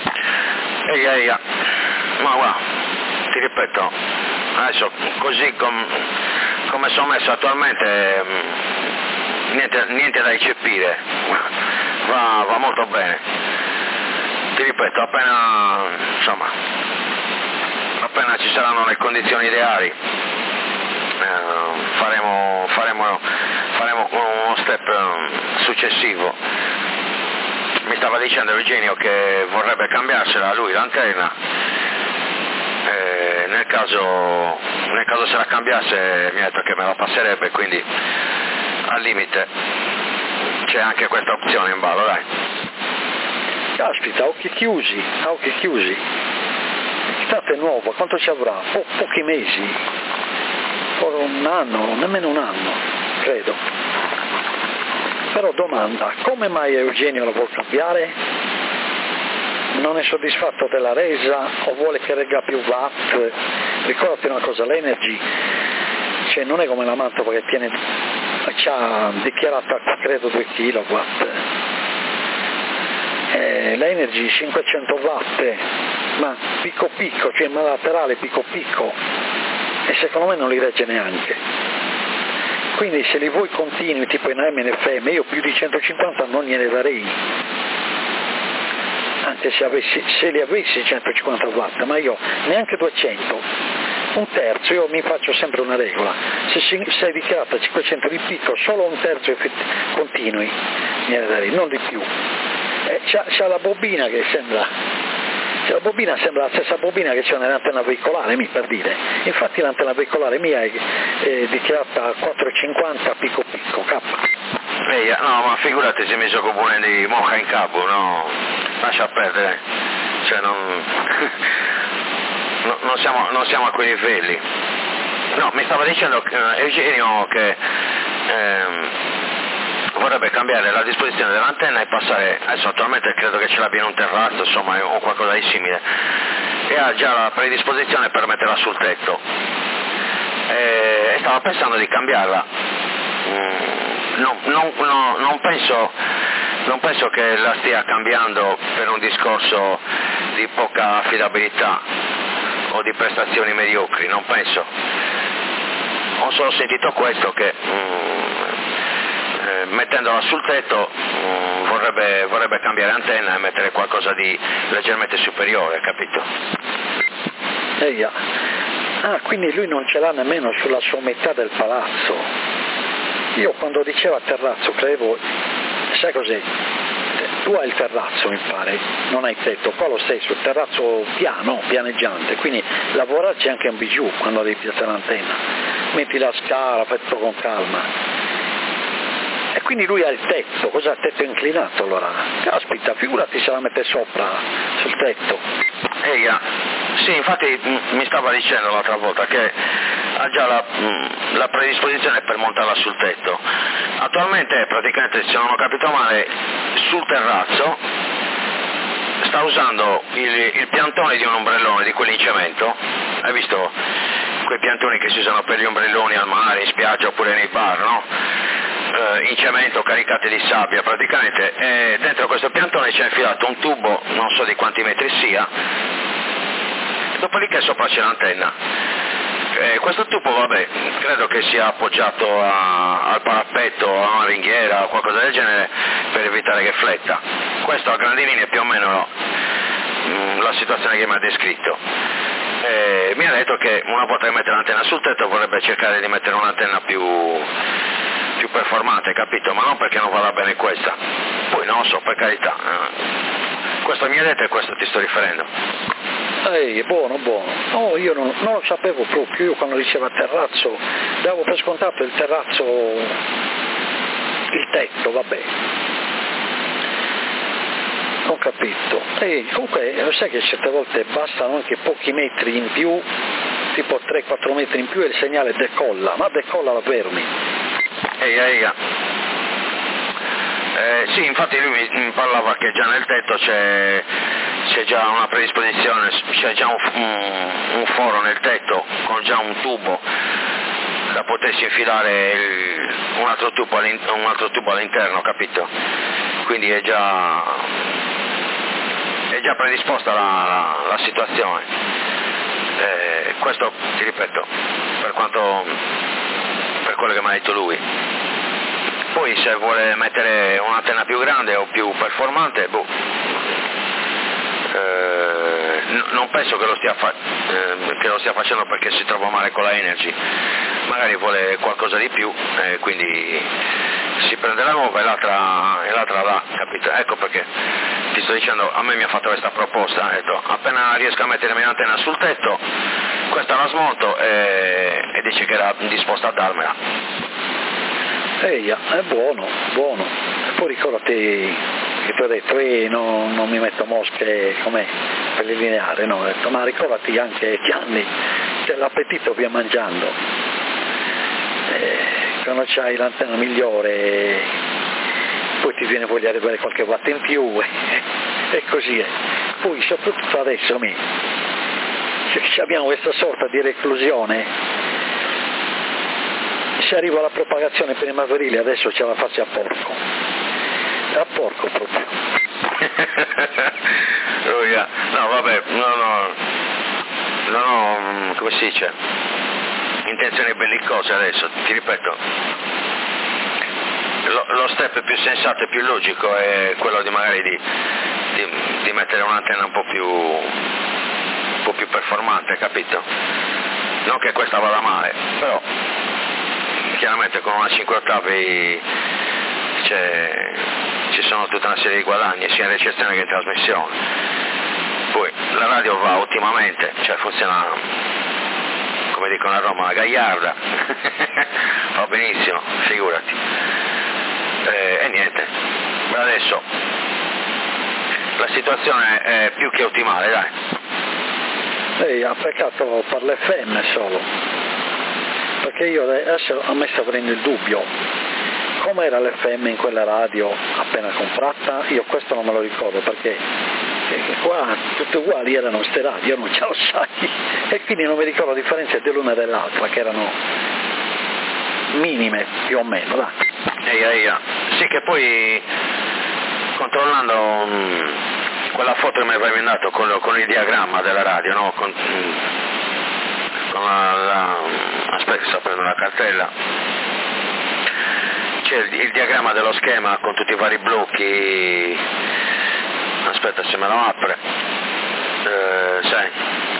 Ma guarda, ti ripeto, adesso così come sono messo attualmente niente da eccepire, va molto bene. Ti ripeto, appena ci saranno le condizioni ideali faremo uno step successivo. Mi stava dicendo Eugenio che vorrebbe cambiarsela lui l'antenna, nel caso se la cambiasse mi ha detto che me la passerebbe, quindi al limite c'è anche questa opzione in ballo, dai. Caspita, occhi chiusi. È nuova, quanto ci avrà? Pochi mesi, un anno, nemmeno un anno, credo. Però domanda, come mai Eugenio la vuol cambiare? Non è soddisfatto della resa o vuole che regga più watt? Ricordati una cosa, l'Energy, cioè non è come la Mantova che c'ha dichiarata credo 2 kW. L'Energy 500 watt, ma picco, cioè ma laterale picco, e secondo me non li regge neanche. Quindi se li vuoi continui, tipo in AM e in FM, io più di 150 non gliene darei, anche se li avessi 150 watt, ma io neanche 200, un terzo, io mi faccio sempre una regola, se è dichiarata 500 di picco, solo un terzo continui gliene darei, non di più. C'ha la bobina che sembra la stessa bobina che c'è nell'antenna veicolare, per dire. Infatti l'antenna veicolare mia è dichiarata a 4,50 picco K. No, ma figurati se mi sto componendo di mocha in capo, no, lascia perdere, cioè non siamo a quei livelli. No, mi stava dicendo Eugenio che vorrebbe cambiare la disposizione dell'antenna e passare, adesso attualmente credo che ce l'abbia in un terrazzo, insomma, o qualcosa di simile, e ha già la predisposizione per metterla sul tetto e stava pensando di cambiarla. Non penso che la stia cambiando per un discorso di poca affidabilità o di prestazioni mediocri, non penso. Ho solo sentito questo, che mettendola sul tetto vorrebbe cambiare antenna e mettere qualcosa di leggermente superiore, capito? Quindi lui non ce l'ha nemmeno sulla sommità del palazzo. Io quando diceva terrazzo credevo, sai cos'è? Tu hai il terrazzo, mi pare, non hai tetto, qua lo stesso, il terrazzo pianeggiante, quindi lavorarci anche un bijou quando devi piazzare l'antenna, metti la scala, fai tutto con calma. E quindi lui ha il tetto, cos'ha il tetto inclinato allora? Caspita, figurati se la mette sopra, sul tetto. Sì, infatti mi stava dicendo l'altra volta che ha già la predisposizione per montarla sul tetto. Attualmente praticamente, se non ho capito male, sul terrazzo sta usando il piantone di un ombrellone, di quelli in cemento. Hai visto quei piantoni che si usano per gli ombrelloni al mare, in spiaggia oppure nei bar, no? In cemento, caricati di sabbia praticamente, e dentro questo piantone c'è infilato un tubo, non so di quanti metri sia, dopodiché sopra c'è l'antenna. Questo tubo, vabbè, credo che sia appoggiato al parapetto, a una ringhiera o qualcosa del genere per evitare che fletta. Questo a grandi linee più o meno la situazione che mi ha descritto. Mi ha detto che una volta che mette l'antenna sul tetto vorrebbe cercare di mettere un'antenna più performante, capito? Ma non perché non vada bene questa. Poi non lo so, per carità. Questo mi ha detto e questo ti sto riferendo. Buono. No, io non lo sapevo proprio. Io quando diceva terrazzo davo per scontato il terrazzo, il tetto, vabbè. Ho capito. Comunque sai che certe volte bastano anche pochi metri in più, tipo 3-4 metri in più e il segnale decolla, ma decolla la vermi. Sì, infatti lui mi parlava che già nel tetto c'è già una predisposizione, c'è già un foro nel tetto con già un tubo da potersi infilare un altro tubo all'interno, capito? Quindi è già predisposta la situazione. Questo ti ripeto, per quello che mi ha detto lui. Poi se vuole mettere un'antenna più grande o più performante, non penso che lo stia facendo perché si trova male con la Energy, magari vuole qualcosa di più, quindi si prende la nuova e l'altra là, capito? Ecco perché ti sto dicendo, a me mi ha fatto questa proposta, ha detto appena riesco a mettermi l'antenna sul tetto, questa la smonto e dice che era disposta a darmela. È buono. E poi ricordati che tu hai detto, non mi metto mosche come per il lineare, no? Ho detto, ma ricordati anche che anni c'è l'appetito via mangiando. Quando c'hai l'antenna migliore poi ti viene voglia di avere qualche watt in più e così è. Poi soprattutto adesso abbiamo questa sorta di reclusione. Se arriva la propagazione primaverile adesso c'è la faccia a porco proprio. No vabbè, non ho come si dice, intenzioni bellicose adesso, ti ripeto, lo step più sensato e più logico è quello di magari di mettere un'antenna un po' più performante, capito? Non che questa vada male, però chiaramente con una 5 ottavi ci sono tutta una serie di guadagni sia in ricezione che in trasmissione. Poi la radio va ottimamente, cioè funziona come dicono a Roma, la gagliarda. Va benissimo, figurati. E niente, per adesso la situazione è più che ottimale, dai. Ha peccato per l'FM solo, perché io adesso a me sta venendo il dubbio, com'era l'FM in quella radio appena comprata? Io questo non me lo ricordo, perché E qua tutte uguali erano ste radio, non ce lo sai, e quindi non mi ricordo la differenza dell'una e dell'altra, che erano minime più o meno, dai. Sì, che poi controllando quella foto che mi avevi mandato con il diagramma della radio, no? Con aspetta, sto prendendo la cartella, c'è il diagramma dello schema con tutti i vari blocchi, aspetta se me lo apre, sai,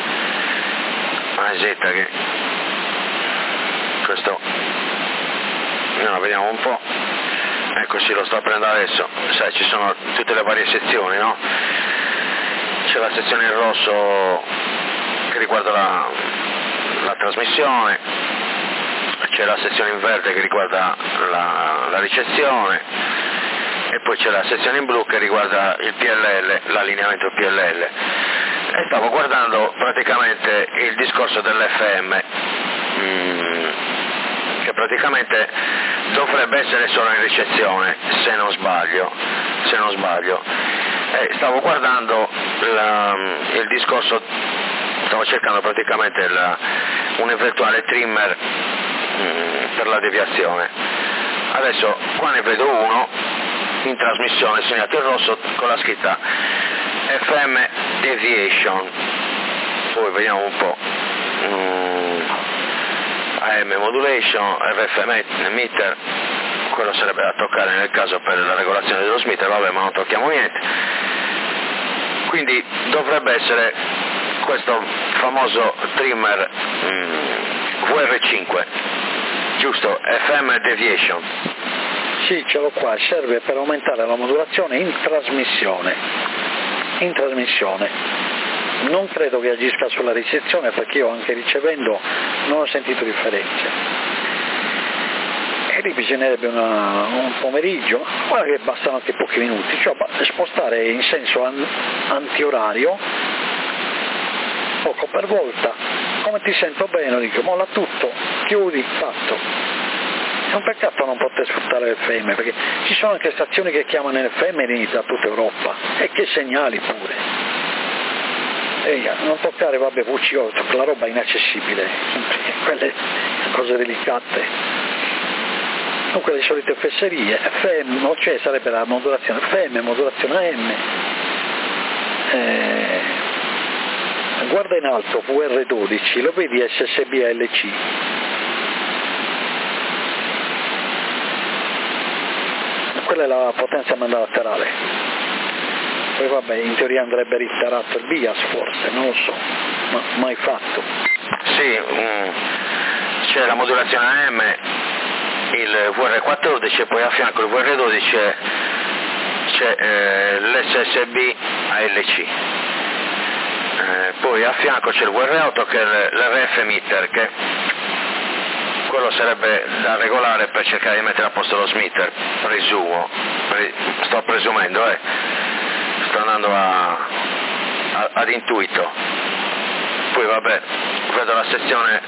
aspetta che questo, no, vediamo un po', ecco sì, lo sto aprendo adesso, sai, ci sono tutte le varie sezioni, no? C'è la sezione in rosso che riguarda la trasmissione, c'è la sezione in verde che riguarda la ricezione, e poi c'è la sezione in blu che riguarda il PLL, l'allineamento PLL. E stavo guardando praticamente il discorso dell'FM, che praticamente dovrebbe essere solo in ricezione, se non sbaglio. Stavo guardando il discorso, stavo cercando praticamente un eventuale trimmer per la deviazione. Adesso qua ne vedo uno in trasmissione segnato in rosso con la scritta FM Deviation, poi vediamo un po', AM Modulation, RF Meter, quello sarebbe da toccare nel caso per la regolazione dello smetter, vabbè, ma non tocchiamo niente. Quindi dovrebbe essere questo famoso trimmer VR5, giusto? FM Deviation. Sì, ce l'ho qua, serve per aumentare la modulazione in trasmissione. Non credo che agisca sulla ricezione, perché io anche ricevendo non ho sentito differenze. E lì bisognerebbe un pomeriggio, guarda che bastano anche pochi minuti, cioè spostare in senso antiorario, poco per volta, come ti sento bene, dico, molla tutto, chiudi, fatto. È un peccato non poter sfruttare l'FM, perché ci sono anche stazioni che chiamano l'FM da tutta Europa, e che segnali pure. Non toccare, vabbè, VCO, quella roba è inaccessibile, quelle cose delicate. Comunque le solite fesserie, FM, cioè sarebbe la modulazione FM, modulazione AM. Guarda in alto VR12, lo vedi SSB ALC. Quella è la potenza banda laterale. Poi vabbè, in teoria andrebbe ritarato il BIAS forse, non lo so, ma mai fatto. Sì, c'è la modulazione AM, il VR14 e poi a fianco il VR12 c'è l'SSB ALC. Poi a fianco c'è il VR8 che è l'RF Meter, che quello sarebbe da regolare per cercare di mettere a posto lo smetter, presumo, sto presumendo, sto andando ad intuito. Poi vabbè, vedo la sezione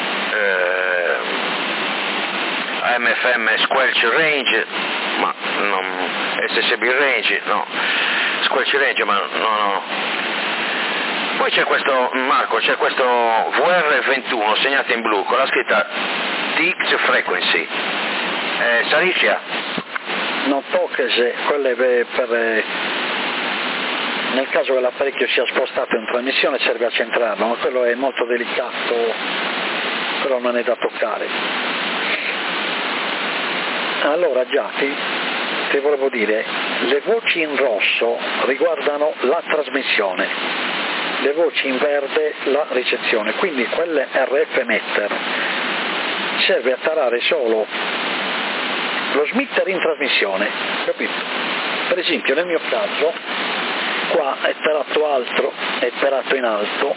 AMFM Squelch Range, ma non SSB Range, no, Squelch Range, ma no. Poi c'è questo, Marco, c'è questo VR21 segnato in blu con la scritta TX Frequency. Sarifia? Non tocca, se quelle per nel caso che l'apparecchio sia spostato in trasmissione serve a centrarlo, ma quello è molto delicato, però non è da toccare. Allora già ti volevo dire, le voci in rosso riguardano la trasmissione, le voci in verde la ricezione, quindi quelle RF Meter serve a tarare solo lo smitter in trasmissione, capito? Per esempio nel mio caso qua è tarato in alto,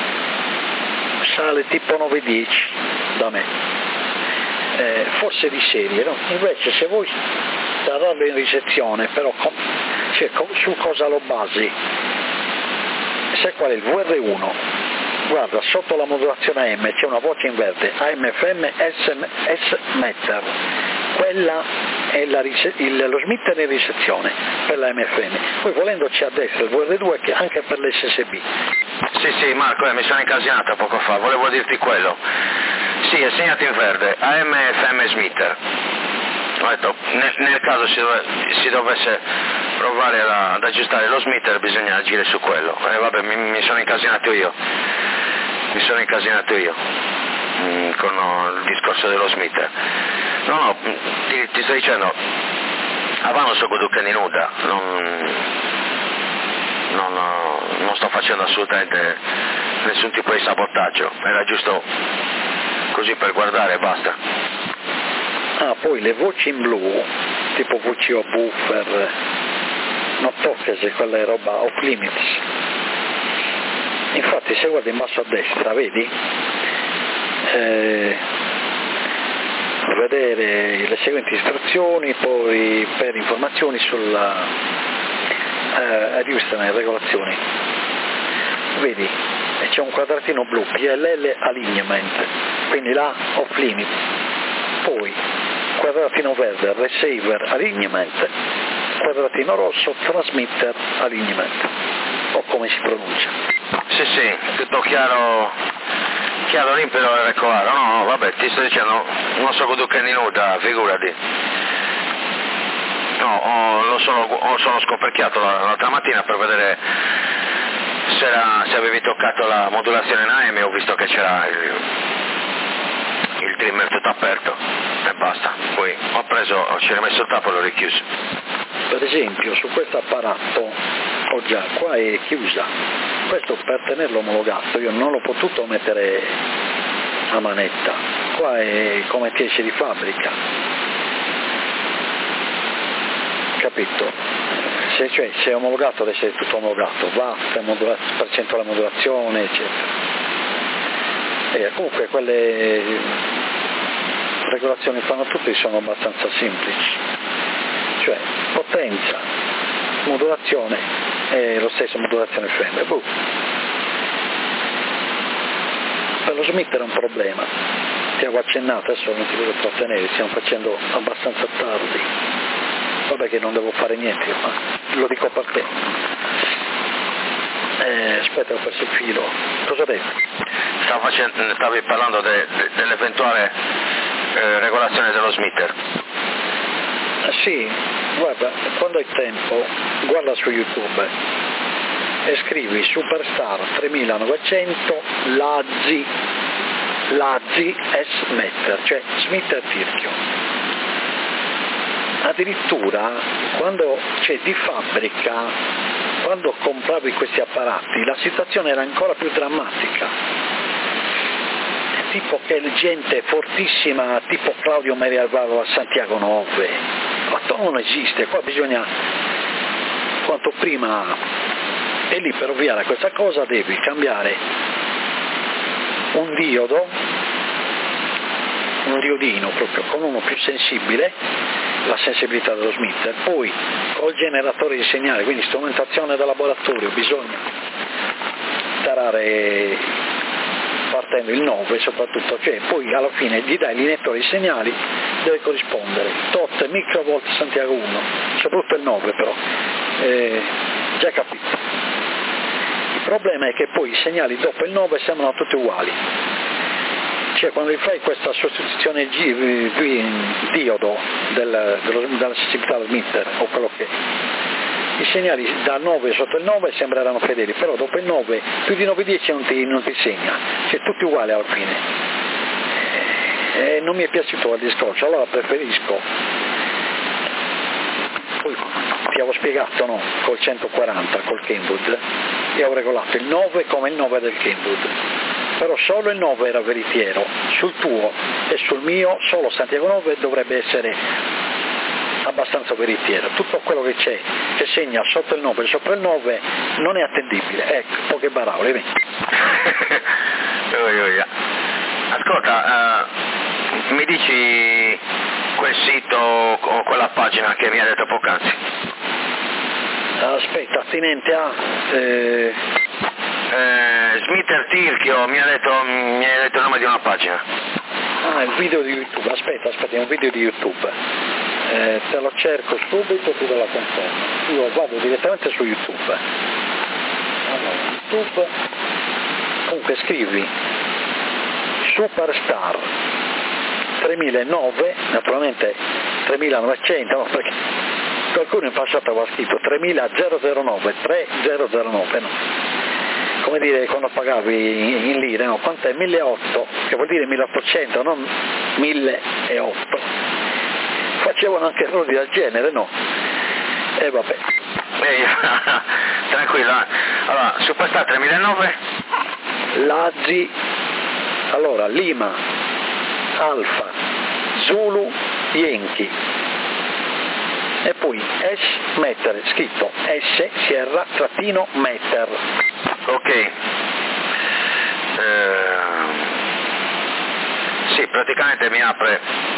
sale tipo 910 da me, forse di serie, no? Invece se vuoi tararlo in ricezione, però su cosa lo basi? Sai qual è il VR1? Guarda, sotto la modulazione AM c'è una voce in verde, AMFM S Meter, quella e lo smitter in ricezione per la MFM, poi volendoci a destra il VRD2 anche per l'SSB. Sì Marco, mi sono incasinato poco fa, volevo dirti quello. Sì, è segnato in verde, AM e FM smitter. Ho detto, nel caso si dovesse provare ad aggiustare lo smitter bisogna agire su quello. Vabbè, mi sono incasinato io. Con il discorso dello smitter. No, ti sto dicendo, non so goduca di nuda, non sto facendo assolutamente nessun tipo di sabotaggio, era giusto così per guardare e basta. Poi le voci in blu, tipo VCO buffer, non tocca se quella è roba off limits. Infatti se guardi in basso a destra, vedi? Vedere le seguenti istruzioni, poi per informazioni sulla riuscita e regolazioni. Vedi? E c'è un quadratino blu, PLL alignment, quindi là off limit. Poi quadratino verde, receiver alignment, quadratino rosso, transmitter alignment, o come si pronuncia. Sì, tutto chiaro limpido e regolare. No, vabbè, ti sto dicendo, non so goduca di nuda, figurati. No, sono scoperchiato l'altra mattina per vedere se avevi toccato la modulazione in AM, ho visto che c'era il trimmer tutto aperto e basta. Poi ci ho rimesso il tappo e l'ho richiuso. Per esempio su questo apparato, qua è chiusa, questo per tenerlo omologato io non l'ho potuto mettere a manetta, qua è come ti esce di fabbrica, capito? Se è omologato deve essere tutto omologato, watt, percentuale modulazione, eccetera. E comunque quelle regolazioni che fanno tutti sono abbastanza semplici, cioè potenza, modulazione e lo stesso modulazione FM. Per lo smitter è un problema, ti avevo accennato, adesso non ti voglio trattenere, stiamo facendo abbastanza tardi, vabbè che non devo fare niente, ma lo dico per te. Aspetta, ho perso il filo, cosa detto? Stavi parlando dell'eventuale regolazione dello smitter. Sì, guarda, quando hai tempo guarda su YouTube e scrivi Superstar 3900 Lazzi S-Metter, cioè smitter tirchio. Addirittura quando di fabbrica, quando compravi questi apparati la situazione era ancora più drammatica, tipo che gente fortissima tipo Claudio Merialvaro a Santiago 9, ma non esiste, qua bisogna quanto prima, e lì per ovviare a questa cosa devi cambiare un diodino proprio con uno più sensibile, la sensibilità dello smitter, poi col generatore di segnale, quindi strumentazione da laboratorio, bisogna tarare partendo il 9 soprattutto, cioè poi alla fine gli dai l'inettore di segnali, deve corrispondere tot microvolt Santiago 1, soprattutto il 9 però, già capito. Il problema è che poi i segnali dopo il 9 sembrano tutti uguali, cioè quando fai questa sostituzione diodo della sensibilità del smitter o quello che i segnali dal 9 sotto il 9 sembreranno fedeli, però dopo il 9 più di 9-10 non ti segna, cioè tutti uguali alla fine. Non mi è piaciuto il discorso, allora preferisco, poi ti avevo spiegato, no, col 140 col Kenwood e ho regolato il 9 come il 9 del Kenwood, però solo il 9 era veritiero, sul tuo e sul mio solo Santiago 9 dovrebbe essere abbastanza veritiero, tutto quello che c'è che segna sotto il 9 e sopra il 9 non è attendibile, ecco, poche parole. Ascolta, mi dici quel sito o quella pagina che mi hai detto poc'anzi? Aspetta, attinente a Smitter Tirchio, mi hai detto il nome di una pagina. Il video di YouTube, aspetta, è un video di YouTube. te lo cerco subito e ti do la conferma. Io vado direttamente su YouTube. Allora, YouTube, comunque scrivi Superstar 3009, naturalmente 3900, no, perché qualcuno in passato aveva scritto 3009, 3009, no? Come dire quando pagavi in lire, no? Quanto è? 1.800, che vuol dire 1.800, non 1.008. Facevano anche errori del genere, no? E vabbè. Tranquillo, allora, Superstar 3009? Lazzi, allora, Lima, Alfa, Zulu, Yankee. E poi S Meter, scritto S Sierra trattino Meter. Ok. Sì, praticamente mi apre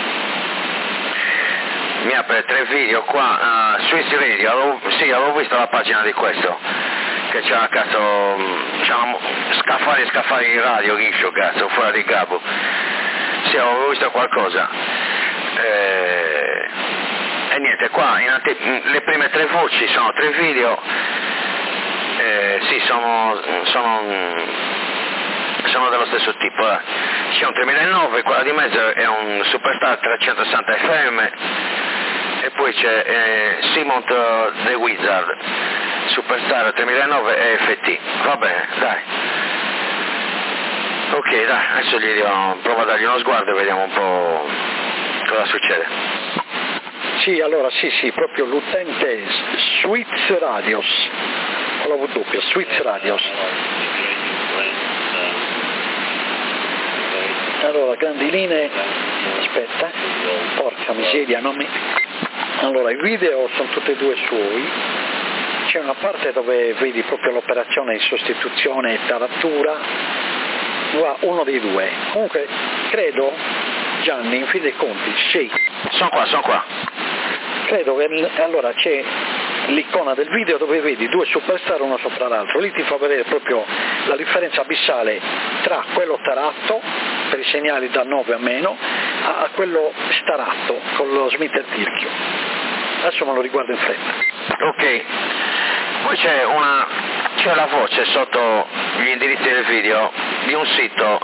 3 video qua, Swiss Radio, avevo visto la pagina di questo, che c'era cazzo, scaffali in radio, ghiscio cazzo, fuori di capo. Sì, avevo visto qualcosa. E niente, qua le prime 3 voci sono 3 video, sì, sono dello stesso tipo. C'è un 3009, quella di mezzo è un Superstar 360 FM, e poi c'è Simont The Wizard, Superstar 3009 e FT. Va bene, dai. Ok, dai, adesso provo a dargli uno sguardo e vediamo un po' cosa succede. Sì, allora sì, proprio l'utente Swiss Radios, con la W, Swiss Radios. Allora, grandi linee, aspetta, porca miseria, Allora, i video sono tutti e 2 suoi, c'è una parte dove vedi proprio l'operazione di sostituzione e taratura, uno dei 2. Comunque, credo, Gianni, in fin dei conti, sì. Sono qua. Credo che allora c'è l'icona del video dove vedi 2 Superstar uno sopra l'altro, lì ti fa vedere proprio la differenza abissale tra quello taratto per i segnali da 9 a meno a quello staratto con lo Smith e tirchio. Adesso me lo riguardo in fretta. Ok, poi c'è la sotto gli indirizzi del video di un sito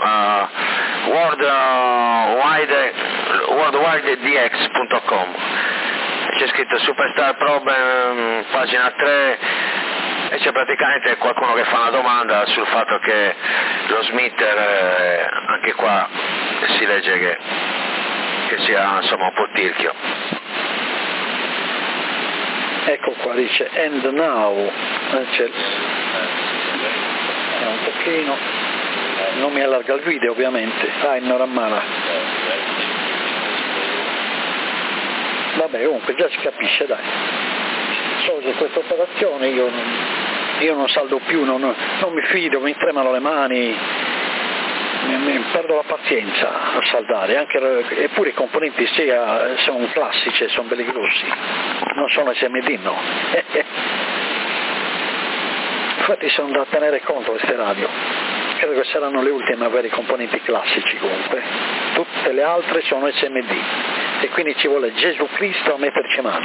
worldwidedx.com. C'è scritto Superstar Problem, pagina 3, e c'è praticamente qualcuno che fa una domanda sul fatto che lo Smitter, anche qua si legge che sia insomma un po' tirchio. Ecco qua, dice and now, c'è un pochino, non mi allarga il video ovviamente, in Noramala. Vabbè, comunque già si capisce, dai. So che questa operazione io non saldo più, non mi fido, mi tremano le mani, mi perdo la pazienza a saldare, eppure i componenti sono classici, sono belli grossi, non sono SMD, no. Infatti sono da tenere conto queste radio, credo che saranno le ultime a avere i componenti classici comunque, tutte le altre sono SMD. E quindi ci vuole Gesù Cristo a metterci mano.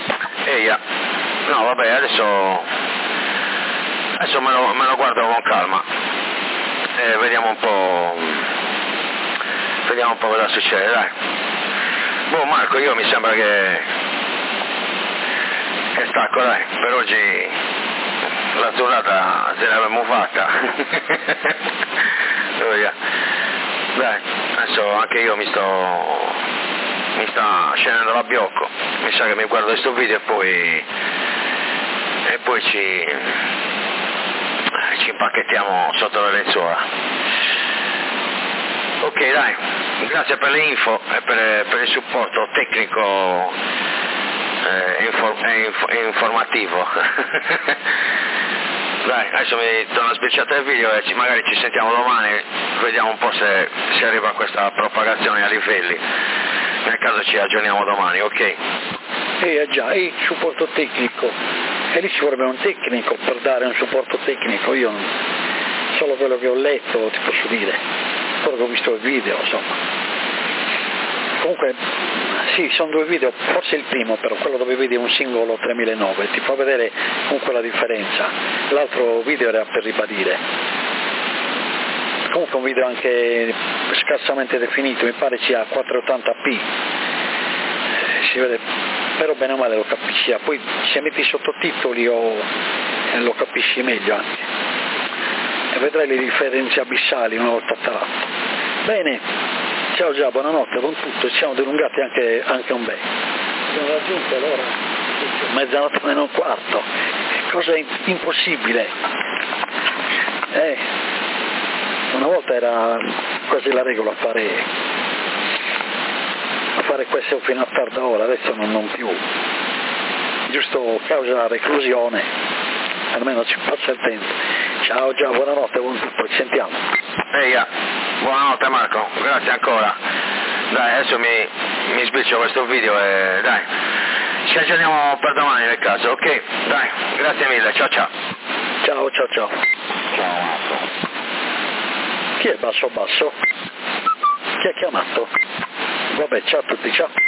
No, vabbè, adesso me lo guardo con calma e vediamo un po' cosa succede, dai. Boh, Marco, io mi sembra che stacco, dai, per oggi la giornata se l'abbiamo fatta. Dai, adesso anche io mi sta scendendo la biocco, mi sa che mi guardo questo video e poi ci impacchettiamo sotto le lenzuola. Ok, dai, grazie per le info e per il supporto tecnico e informativo. Dai, adesso mi do una sbirciata del video e magari ci sentiamo domani, vediamo un po' se arriva questa propagazione a livelli. Nel caso ci aggiorniamo domani, ok? Già, e il supporto tecnico. E lì ci vorrebbe un tecnico per dare un supporto tecnico. Io solo quello che ho letto ti posso dire, quello che ho visto il video, insomma. Comunque Sì, sono due video, forse il primo però, quello dove vedi un singolo 3009, ti fa vedere comunque la differenza, l'altro video era per ribadire. Comunque un video anche scarsamente definito, mi pare sia 480p, si vede, però bene o male lo capisci, poi se metti i sottotitoli lo capisci meglio anche, e vedrai le differenze abissali una volta attratto. Bene, ciao già, buonanotte con tutto, ci siamo dilungati anche un bel. Siamo raggiunti allora mezzanotte meno un quarto, cosa impossibile. Una volta era quasi la regola fare questo fino a tarda ora, adesso non più, giusto causa reclusione, almeno ci passa il tempo. Ciao già, buonanotte con tutto, ci sentiamo. Buonanotte Marco, grazie ancora. Dai, adesso mi sbiccio questo video e dai, ci aggiorniamo per domani nel caso, ok? Dai, grazie mille, ciao ciao. Ciao. Ciao Marco. Chi è basso? Chi ha chiamato? Vabbè, ciao a tutti, ciao.